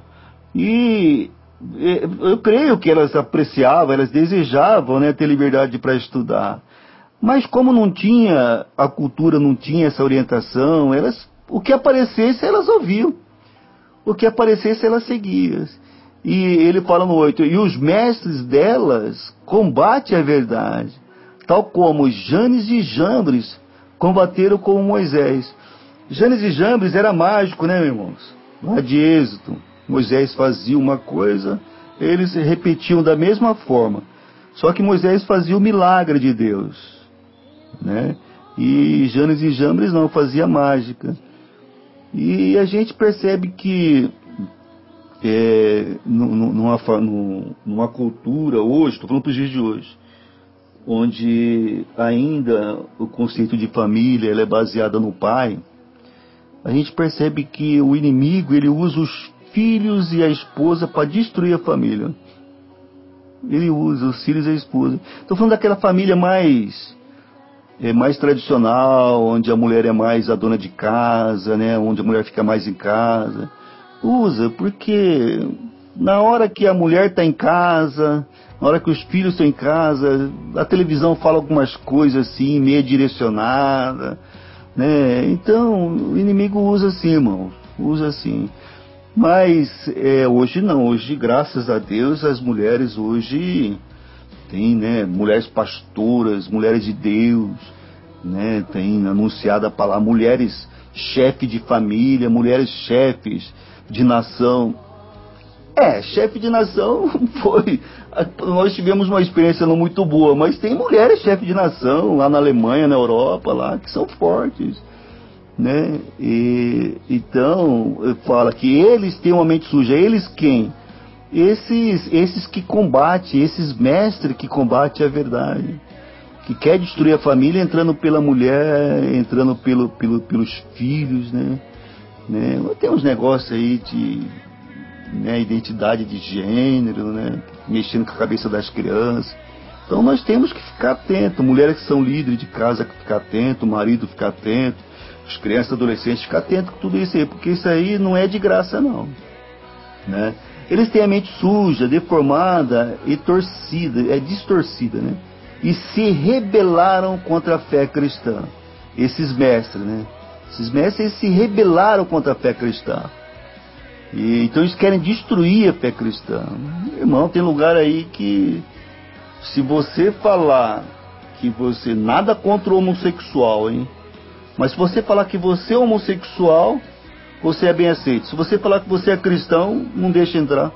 Speaker 1: E eu creio que elas apreciavam, elas desejavam, né, ter liberdade para estudar. Mas como não tinha, a cultura não tinha essa orientação, elas, o que aparecesse elas ouviam. O que aparecesse elas seguiam. E ele fala no oito, e os mestres delas combatem a verdade, tal como Janes e Jambres combateram com Moisés. Janes e Jambres era mágico, né, meus irmãos? Lá de Êxodo, Moisés fazia uma coisa, eles repetiam da mesma forma. Só que Moisés fazia o milagre de Deus, né? E Janes e Jambres não, fazia mágica. E a gente percebe que É, numa, numa cultura hoje, estou falando para os dias de hoje, onde ainda o conceito de família ela é baseada no pai, a gente percebe que o inimigo ele usa os filhos e a esposa para destruir a família. Ele usa os filhos e a esposa. Estou falando daquela família mais é, mais tradicional, onde a mulher é mais a dona de casa, né, onde a mulher fica mais em casa. Usa, porque na hora que a mulher está em casa, na hora que os filhos estão em casa, a televisão fala algumas coisas assim, meio direcionada, né? Então, o inimigo usa assim, irmão, usa assim. Mas é, hoje não, hoje, graças a Deus, as mulheres hoje têm, né, mulheres pastoras, mulheres de Deus, né, tem anunciado a palavra, mulheres chefe de família, mulheres chefes de nação. É, chefe de nação foi, nós tivemos uma experiência não muito boa, mas tem mulheres chefe de nação lá na Alemanha, na Europa, lá, que são fortes, né? E, então, fala que eles têm uma mente suja. Eles quem? Esses, esses que combatem, esses mestres que combatem a verdade, que quer destruir a família entrando pela mulher, entrando pelo, pelo, pelos filhos, né? né? Tem uns negócios aí de, né, identidade de gênero, né? Mexendo com a cabeça das crianças. Então nós temos que ficar atento. Mulheres que são líderes de casa, ficar atento, o marido ficar atento, as crianças, adolescentes, ficar atento com tudo isso aí, porque isso aí não é de graça não, né? Eles têm a mente suja, deformada e torcida, é distorcida, né? E se rebelaram contra a fé cristã. Esses mestres, né? Esses mestres eles se rebelaram contra a fé cristã. E, então eles querem destruir a fé cristã. Irmão, tem lugar aí que, se você falar que você, nada contra o homossexual, hein? Mas se você falar que você é homossexual, você é bem aceito. Se você falar que você é cristão, não deixa entrar.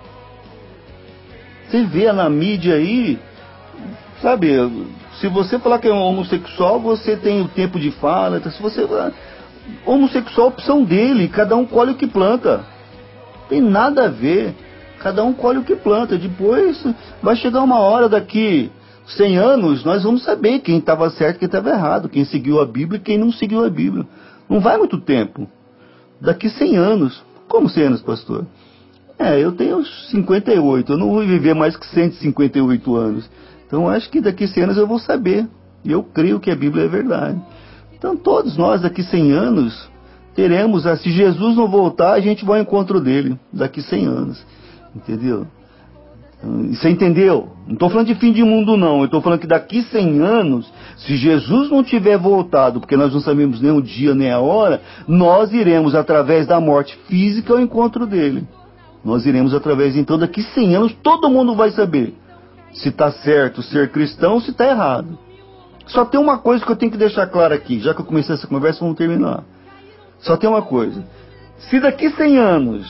Speaker 1: Você vê na mídia aí, sabe, se você falar que é homossexual, você tem o tempo de fala. Se você homossexual, opção dele, cada um colhe o que planta. Tem nada a ver. Cada um colhe o que planta. Depois vai chegar uma hora, daqui cem anos, nós vamos saber quem estava certo e quem estava errado, quem seguiu a Bíblia e quem não seguiu a Bíblia. Não vai muito tempo. Daqui cem anos. Como cem anos, pastor? É, eu tenho cinquenta e oito, eu não vou viver mais que cento e cinquenta e oito anos. Então acho que daqui cem anos eu vou saber. E eu creio que a Bíblia é verdade. Então todos nós daqui cem anos teremos, se Jesus não voltar, a gente vai ao encontro dele daqui cem anos. Entendeu? Você entendeu? Não estou falando de fim de mundo não, eu estou falando que daqui cem anos, se Jesus não tiver voltado, porque nós não sabemos nem o dia nem a hora, nós iremos através da morte física ao encontro dele. Nós iremos através, então daqui cem anos todo mundo vai saber se está certo ser cristão ou se está errado. Só tem uma coisa que eu tenho que deixar claro aqui, já que eu comecei essa conversa, vamos terminar. Só tem uma coisa, se daqui cem anos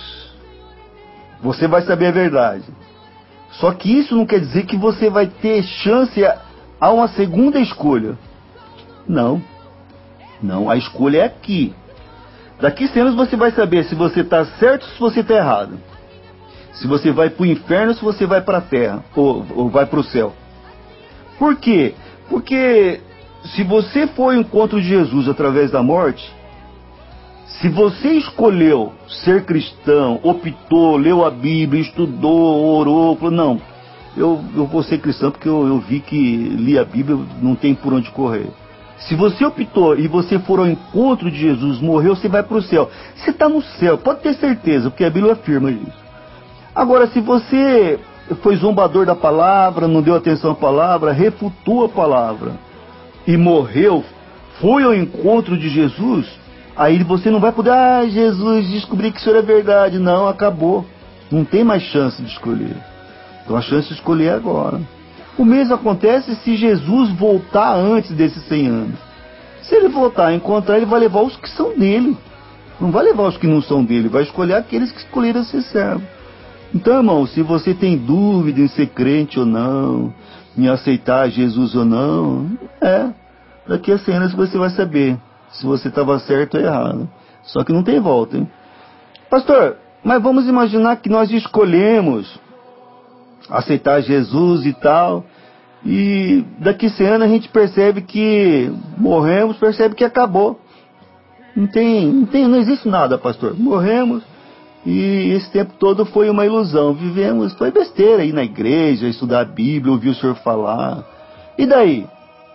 Speaker 1: você vai saber a verdade, só que isso não quer dizer que você vai ter chance a, a uma segunda escolha. Não. Não, a escolha é aqui. Daqui cem anos você vai saber se você está certo ou se você está errado. Se você vai para o inferno ou se você vai para a terra, ou, ou vai para o céu. Por quê? Porque se você for ao encontro de Jesus através da morte, se você escolheu ser cristão, optou, leu a Bíblia, estudou, orou, falou, não, eu, eu vou ser cristão porque eu, eu vi que li a Bíblia, não tem por onde correr. Se você optou e você for ao encontro de Jesus, morreu, você vai para o céu. Você está no céu, pode ter certeza, porque a Bíblia afirma isso. Agora, se você foi zombador da palavra, não deu atenção à palavra, refutou a palavra e morreu, foi ao encontro de Jesus, aí você não vai poder, ah, Jesus, descobri que isso é verdade. Não, acabou. Não tem mais chance de escolher. Então a chance de escolher é agora. O mesmo acontece se Jesus voltar antes desses cem anos. Se ele voltar a encontrar, ele vai levar os que são dele. Não vai levar os que não são dele, vai escolher aqueles que escolheram ser servo. Então, irmão, se você tem dúvida em ser crente ou não, em aceitar Jesus ou não, é, daqui a cem anos você vai saber se você estava certo ou errado. Só que não tem volta, hein? Pastor, mas vamos imaginar que nós escolhemos aceitar Jesus e tal, e daqui a cem anos a gente percebe que morremos, percebe que acabou. Não tem, não tem, não existe nada, pastor. Morremos e esse tempo todo foi uma ilusão. Vivemos, foi besteira ir na igreja, estudar a Bíblia, ouvir o senhor falar. E daí?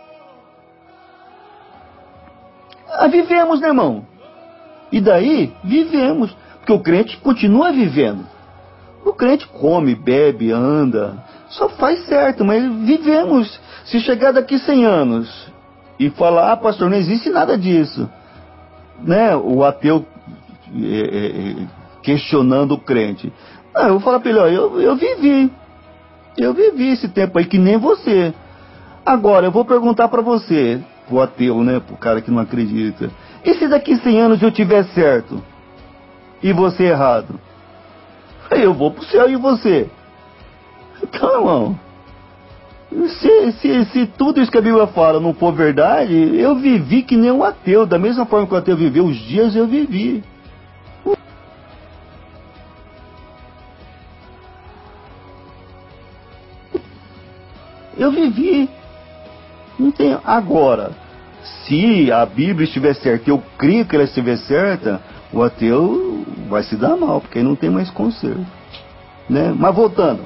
Speaker 1: Ah, vivemos, né, irmão? E daí? Vivemos. Porque o crente continua vivendo. O crente come, bebe, anda, só faz certo, mas vivemos. Se chegar daqui cem anos e falar, ah, pastor, não existe nada disso, né? O ateu é, é, questionando o crente. Ah, eu vou falar para ele, ó, eu, eu vivi. Eu vivi esse tempo aí que nem você. Agora, eu vou perguntar para você, pro ateu, né? Pro cara que não acredita. E se daqui cem anos eu tiver certo e você errado? Aí eu vou pro céu e você? Então, irmão, se, se, se tudo isso que a Bíblia fala não for verdade, eu vivi que nem um ateu. Da mesma forma que o ateu viveu os dias, eu vivi. Eu vivi. Não tem. Agora, se a Bíblia estiver certa, eu creio que ela estiver certa, o ateu vai se dar mal, porque aí não tem mais conserto, né? Mas voltando,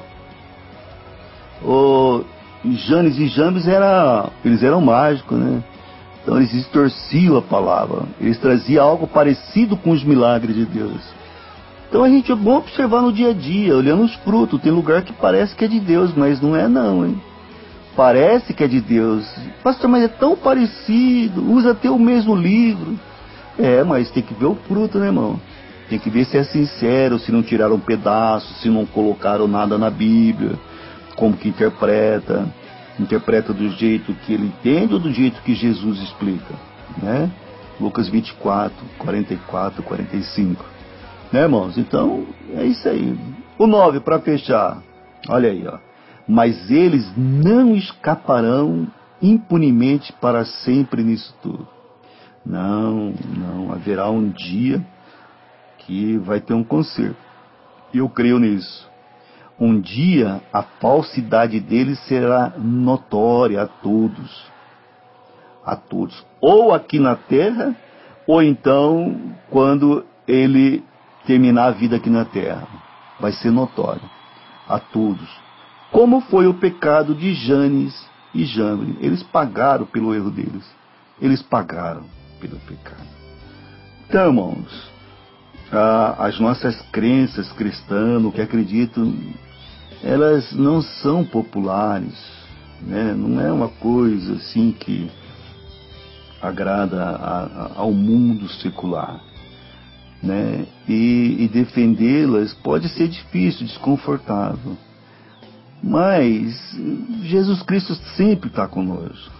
Speaker 1: o Janes e Jambes era, eles eram mágicos, né? Então eles distorciam a palavra, eles traziam algo parecido com os milagres de Deus. Então a gente é bom observar no dia a dia, olhando os frutos. Tem lugar que parece que é de Deus, mas não é não, hein? Parece que é de Deus. Pastor, mas é tão parecido, usa até o mesmo livro. É, mas tem que ver o fruto, né, irmão? Tem que ver se é sincero, se não tiraram um pedaço, se não colocaram nada na Bíblia, como que interpreta, interpreta do jeito que ele entende ou do jeito que Jesus explica, né? Lucas vinte e quatro, quarenta e quatro, quarenta e cinco. Né, irmãos? Então, é isso aí. O nove, para fechar. Olha aí, ó. Mas eles não escaparão impunemente para sempre nisso tudo. Não, não. Haverá um dia que vai ter um conserto. Eu creio nisso. Um dia a falsidade deles será notória a todos. A todos. Ou aqui na terra, ou então quando ele terminar a vida aqui na terra. Vai ser notório a todos. Como foi o pecado de Janes e Jambres. Eles pagaram pelo erro deles. Eles pagaram pelo pecado. Então, irmãos, as nossas crenças cristãs, no que acreditam, elas não são populares, né? Não é uma coisa assim que agrada a, a, ao mundo secular, né? E, e defendê-las pode ser difícil, desconfortável. Mas Jesus Cristo sempre está conosco.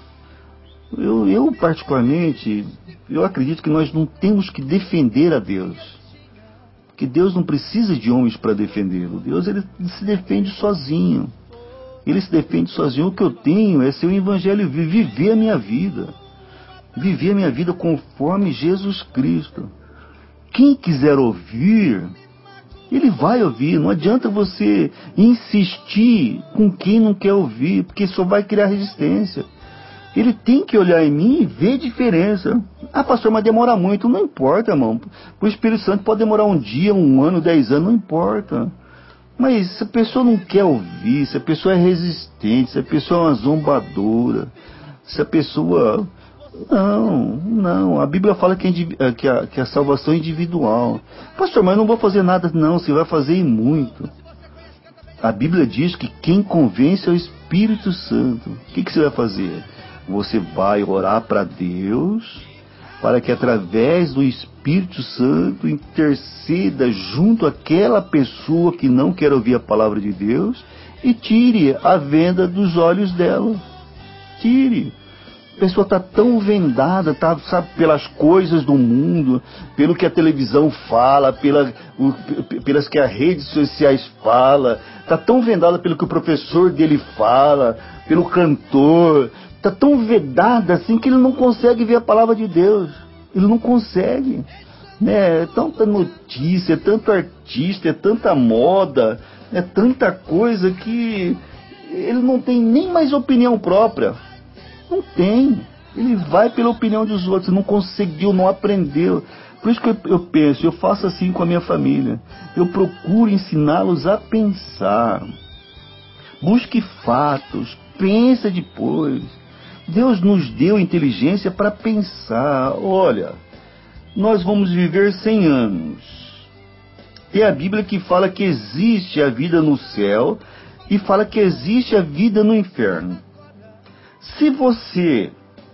Speaker 1: Eu, eu, particularmente, eu acredito que nós não temos que defender a Deus. Porque Deus não precisa de homens para defendê-lo. Deus, ele se defende sozinho. Ele se defende sozinho. O que eu tenho é ser o evangelho, viver a minha vida. Viver a minha vida conforme Jesus Cristo. Quem quiser ouvir, ele vai ouvir. Não adianta você insistir com quem não quer ouvir, porque só vai criar resistência. Ele tem que olhar em mim e ver diferença. Ah, pastor, mas demora muito. Não importa, irmão. O Espírito Santo pode demorar um dia, um ano, dez anos, não importa. Mas se a pessoa não quer ouvir, se a pessoa é resistente, se a pessoa é uma zombadora, se a pessoa... Não, não. A Bíblia fala que, é, que, a, que a salvação é individual. Pastor, mas eu não vou fazer nada. Não, você vai fazer e muito. A Bíblia diz que quem convence é o Espírito Santo. O que, que você vai fazer? Você vai orar para Deus, para que através do Espírito Santo interceda junto àquela pessoa que não quer ouvir a palavra de Deus e tire a venda dos olhos dela. Tire. A pessoa está tão vendada, tá, sabe, pelas coisas do mundo, pelo que a televisão fala, pela, o, pelas que as redes sociais falam, está tão vendada pelo que o professor dele fala, pelo cantor, está tão vedada assim que ele não consegue ver a palavra de Deus. Ele não consegue. Né? É tanta notícia, é tanto artista, é tanta moda, é tanta coisa que ele não tem nem mais opinião própria. Não tem. Ele vai pela opinião dos outros. Não conseguiu, não aprendeu. Por isso que eu, eu penso, eu faço assim com a minha família. Eu procuro ensiná-los a pensar. Busque fatos. Pensa depois. Deus nos deu inteligência para pensar. Olha, nós vamos viver cem anos. Tem a Bíblia que fala que existe a vida no céu e fala que existe a vida no inferno. Se você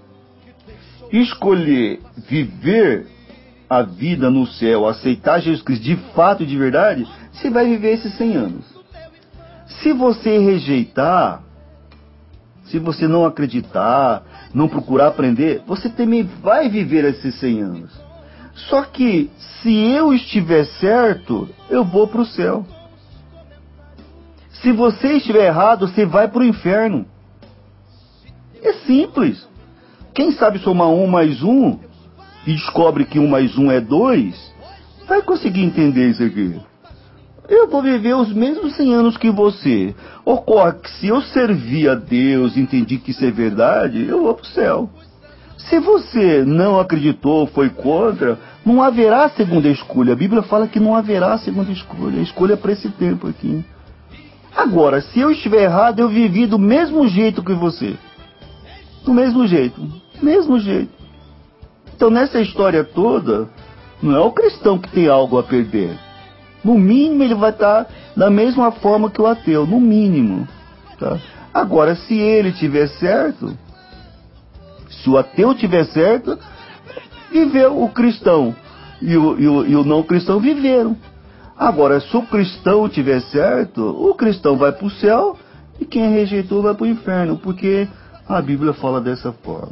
Speaker 1: escolher viver a vida no céu, aceitar Jesus Cristo de fato e de verdade, você vai viver esses cem anos. Se você rejeitar, se você não acreditar, não procurar aprender, você também vai viver esses cem anos. Só que, se eu estiver certo, eu vou para o céu. Se você estiver errado, você vai para o inferno. É simples. Quem sabe somar um mais um e descobre que um mais um é dois, vai conseguir entender isso aqui. Eu vou viver os mesmos cem anos que você. Ocorre que se eu servir a Deus, entendi que isso é verdade, eu vou para o céu. Se você não acreditou, foi contra, não haverá segunda escolha. A Bíblia fala que não haverá segunda escolha. A escolha é para esse tempo aqui. Agora, se eu estiver errado, eu vivi do mesmo jeito que você. Do mesmo jeito. Mesmo jeito. Então, nessa história toda, não é o cristão que tem algo a perder. No mínimo, ele vai estar da mesma forma que o ateu. No mínimo. Tá? Agora, se ele tiver certo, se o ateu tiver certo, viveu o cristão. E o, e o, e o não cristão viveram. Agora, se o cristão tiver certo, o cristão vai para o céu e quem rejeitou vai para o inferno. Porque a Bíblia fala dessa forma.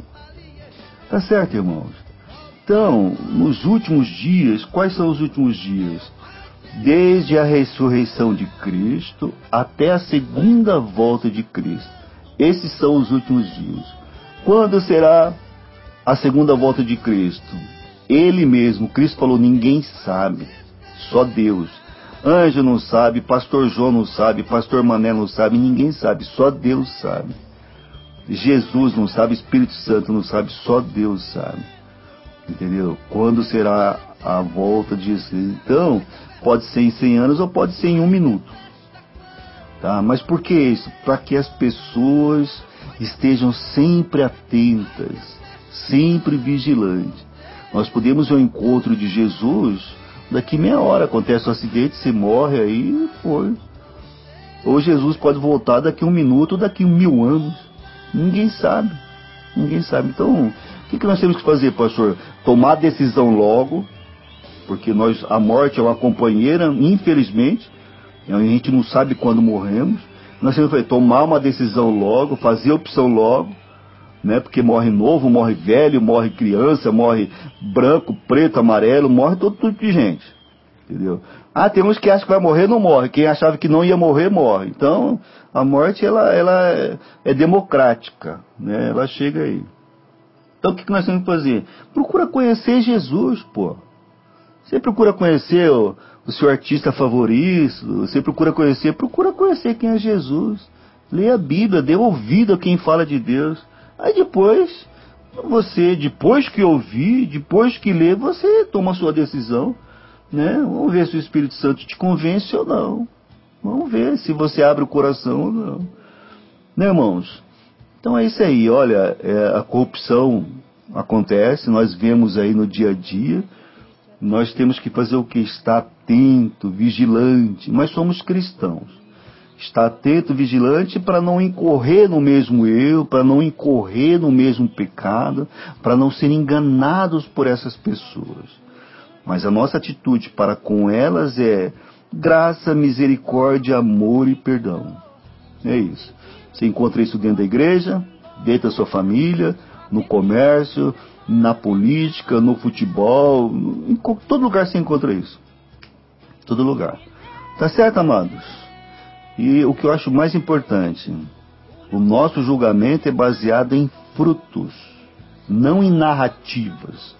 Speaker 1: Tá certo, irmãos? Então, nos últimos dias, quais são os últimos dias? Desde a ressurreição de Cristo até a segunda volta de Cristo. Esses são os últimos dias. Quando será a segunda volta de Cristo? Ele mesmo, Cristo falou, ninguém sabe, só Deus. Anjo não sabe, pastor João não sabe, pastor Mané não sabe, ninguém sabe, só Deus sabe. Jesus não sabe, Espírito Santo não sabe, só Deus sabe. Entendeu? Quando será a volta de Jesus? Então, pode ser em cem anos ou pode ser em um minuto. Tá? Mas por que isso? Para que as pessoas estejam sempre atentas, sempre vigilantes. Nós podemos ir ao encontro de Jesus, daqui meia hora acontece um acidente, você morre aí, foi. Ou Jesus pode voltar daqui um minuto ou daqui mil anos. Ninguém sabe. Ninguém sabe. Então, o que, que nós temos que fazer, pastor? Tomar decisão logo, porque nós, a morte é uma companheira, infelizmente, a gente não sabe quando morremos. Nós temos que tomar uma decisão logo, fazer opção logo, né? Porque morre novo, morre velho, morre criança, morre branco, preto, amarelo, morre todo tipo de gente. Entendeu? Ah, tem uns que acham que vai morrer, não morre. Quem achava que não ia morrer, morre. Então, a morte, ela, ela é, é democrática, né? Ela chega aí. Então, o que nós temos que fazer? Procura conhecer Jesus, pô. Você procura conhecer o, o seu artista favorito, você procura conhecer, procura conhecer quem é Jesus. Leia a Bíblia, dê ouvido a quem fala de Deus. Aí depois, você, depois que ouvir, depois que ler, você toma a sua decisão. Né? Vamos ver se o Espírito Santo te convence ou não. Vamos ver se você abre o coração ou não. Né, irmãos? Então é isso aí. Olha, é, a corrupção acontece, nós vemos aí no dia a dia. Nós temos que fazer o que? Estar atento, vigilante. Nós somos cristãos. Estar atento, vigilante para não incorrer no mesmo erro, para não incorrer no mesmo pecado, para não ser enganados por essas pessoas. Mas a nossa atitude para com elas é graça, misericórdia, amor e perdão. É isso. Você encontra isso dentro da igreja, dentro da sua família, no comércio, na política, no futebol, em todo lugar você encontra isso. Todo lugar. Tá certo, amados? E o que eu acho mais importante, o nosso julgamento é baseado em frutos, não em narrativas.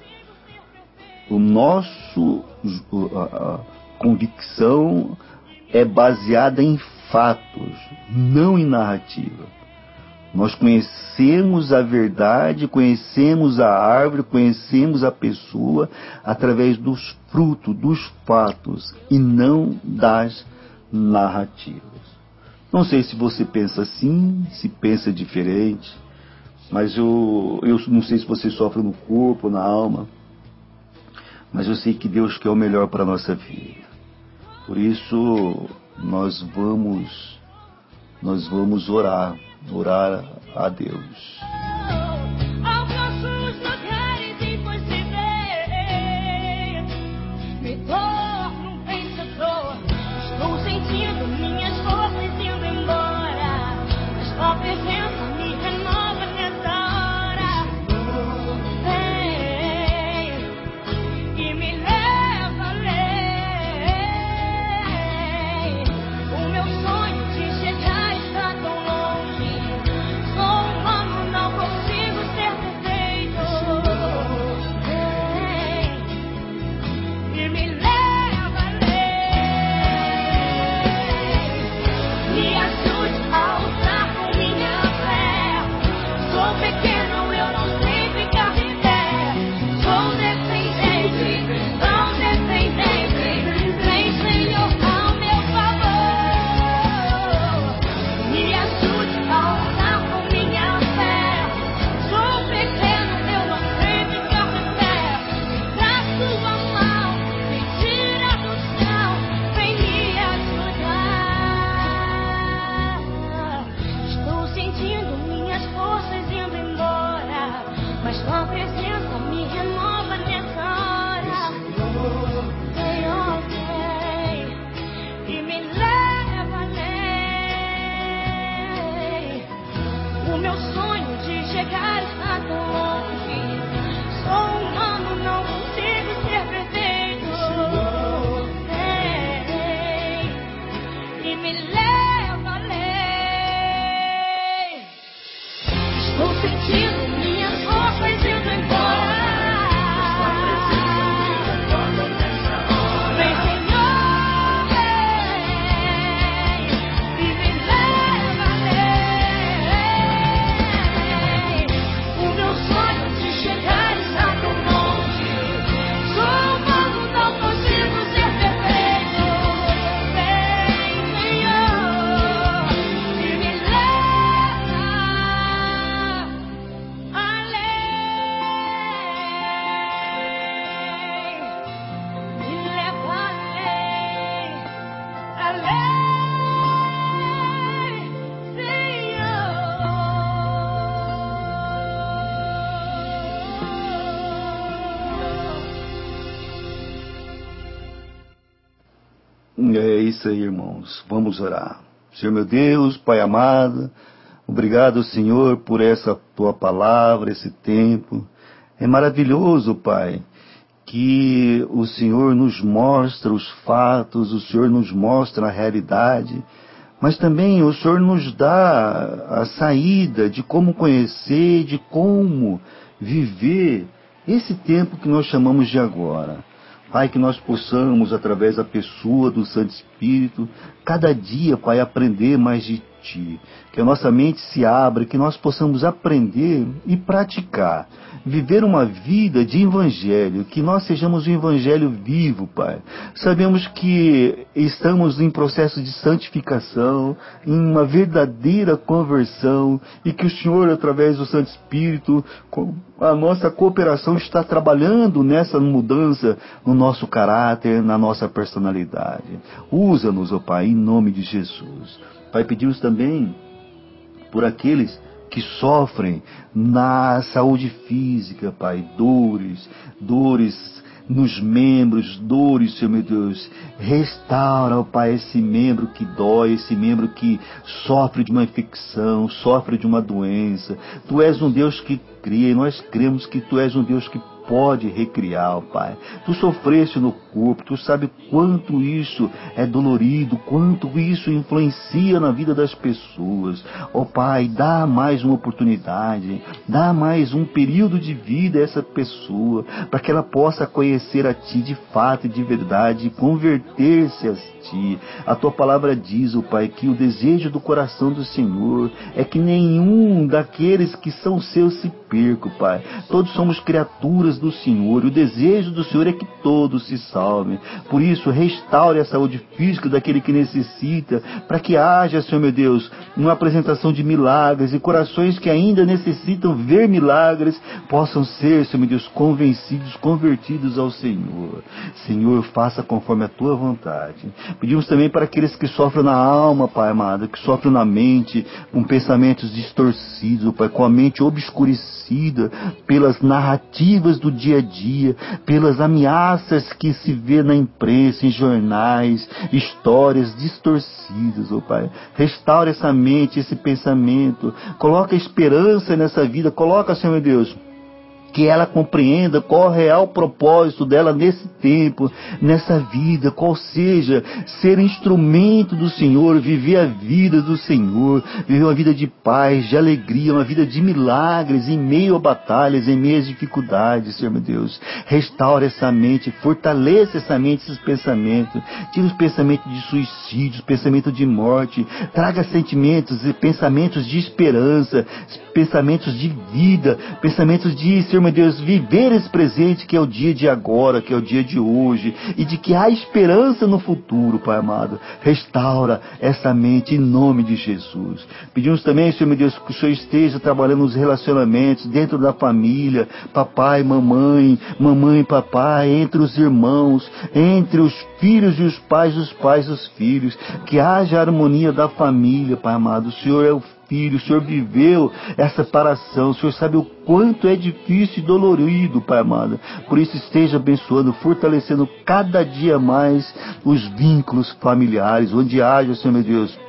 Speaker 1: O nosso a, a convicção é baseada em fatos, não em narrativa. Nós conhecemos a verdade, conhecemos a árvore, conhecemos a pessoa através dos frutos, dos fatos, e não das narrativas. Não sei se você pensa assim, se pensa diferente, mas eu, eu não sei se você sofre no corpo, na alma, mas eu sei que Deus quer o melhor para a nossa vida. Por isso, nós vamos nós vamos orar, orar a Deus. É isso aí, irmãos. Vamos orar. Senhor meu Deus, Pai amado, obrigado, Senhor, por essa Tua palavra, esse tempo. É maravilhoso, Pai, que o Senhor nos mostra os fatos, o Senhor nos mostra a realidade, mas também o Senhor nos dá a saída de como conhecer, de como viver esse tempo que nós chamamos de agora. Pai, que nós possamos, através da pessoa do Santo Espírito, cada dia, Pai, aprender mais de Ti. Que a nossa mente se abra, que nós possamos aprender e praticar. Viver uma vida de evangelho, que nós sejamos um evangelho vivo, Pai. Sabemos que estamos em processo de santificação, em uma verdadeira conversão, e que o Senhor, através do Santo Espírito, com a nossa cooperação, está trabalhando nessa mudança no nosso caráter, na nossa personalidade. Usa-nos, ó Pai, em nome de Jesus. Pai, pedimos também por aqueles que sofrem na saúde física, Pai, dores, dores nos membros, dores, Senhor meu Deus. Restaura, ó Pai, esse membro que dói, esse membro que sofre de uma infecção, sofre de uma doença. Tu és um Deus que cria, e nós cremos que Tu és um Deus que pode recriar, ó Pai. Tu sofreste no corpo, Tu sabe quanto isso é dolorido, quanto isso influencia na vida das pessoas. Ó Pai, dá mais uma oportunidade, dá mais um período de vida a essa pessoa, para que ela possa conhecer a Ti de fato e de verdade, e converter-se a Ti. A Tua palavra diz, ó Pai, que o desejo do coração do Senhor é que nenhum daqueles que são seus se perca, Pai. Todos somos criaturas apenas do Senhor. O desejo do Senhor é que todos se salvem. Por isso, restaure a saúde física daquele que necessita, para que haja, Senhor meu Deus, uma apresentação de milagres, e corações que ainda necessitam ver milagres possam ser, Senhor meu Deus, convencidos, convertidos ao Senhor. Senhor, faça conforme a tua vontade. Pedimos também para aqueles que sofrem na alma, Pai amado, que sofrem na mente, com pensamentos distorcidos, Pai, com a mente obscurecida pelas narrativas do dia a dia, pelas ameaças que se vê na imprensa, em jornais, histórias distorcidas, ó Pai. Restaure essa mente, esse pensamento, coloca esperança nessa vida, coloca, Senhor meu Deus, que ela compreenda qual é o real propósito dela nesse tempo, nessa vida, qual seja ser instrumento do Senhor, viver a vida do Senhor, viver uma vida de paz, de alegria, uma vida de milagres, em meio a batalhas, em meio às dificuldades, Senhor meu Deus. Restaura essa mente, fortaleça essa mente, esses pensamentos, tira os pensamentos de suicídio, os pensamentos de morte, traga sentimentos e pensamentos de esperança, pensamentos de vida, pensamentos de, Senhor meu Deus, viver esse presente que é o dia de agora, que é o dia de hoje, e de que há esperança no futuro, Pai amado. Restaura essa mente em nome de Jesus. Pedimos também, Senhor meu Deus, que o Senhor esteja trabalhando nos relacionamentos, dentro da família, papai, mamãe, mamãe, papai, entre os irmãos, entre os filhos e os pais, os pais e os filhos, que haja harmonia da família, Pai amado. O Senhor é o Filho, o Senhor viveu essa separação, o Senhor sabe o quanto é difícil e dolorido, Pai amado. Por isso esteja abençoando, fortalecendo cada dia mais os vínculos familiares, onde haja, Senhor meu Deus,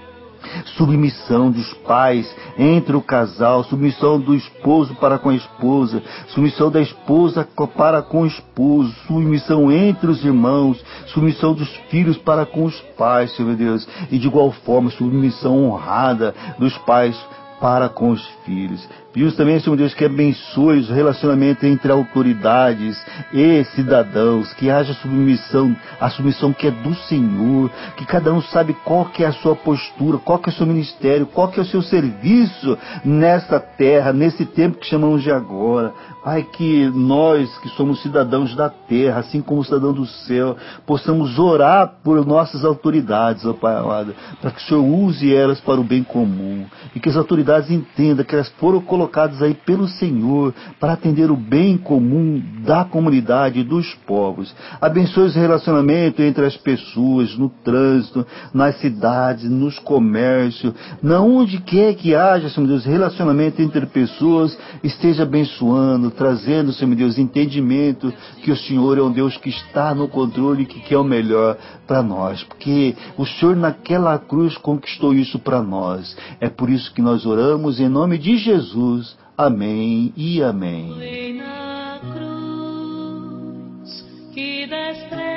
Speaker 1: submissão dos pais entre o casal, submissão do esposo para com a esposa, submissão da esposa para com o esposo, submissão entre os irmãos, submissão dos filhos para com os pais, Senhor meu Deus, e de igual forma submissão honrada dos pais para com os filhos. Pedimos também, Senhor Deus, que abençoe os relacionamentos entre autoridades e cidadãos, que haja submissão, a submissão que é do Senhor, que cada um sabe qual que é a sua postura, qual que é o seu ministério, qual que é o seu serviço nessa terra, nesse tempo que chamamos de agora. Pai, que nós que somos cidadãos da terra, assim como cidadão do céu, possamos orar por nossas autoridades, ó Pai amado, para que o Senhor use elas para o bem comum, e que as autoridades entendam que elas foram colocadas colocados aí pelo Senhor para atender o bem comum da comunidade e dos povos. Abençoe os relacionamentos entre as pessoas, no trânsito, nas cidades, nos comércios, na onde quer que haja, Senhor Deus, relacionamento entre pessoas, esteja abençoando, trazendo, Senhor Deus, entendimento que o Senhor é um Deus que está no controle e que quer o melhor para nós, porque o Senhor naquela cruz conquistou isso para nós. É por isso que nós oramos em nome de Jesus. Amém e amém.
Speaker 2: Foi na cruz que desprezou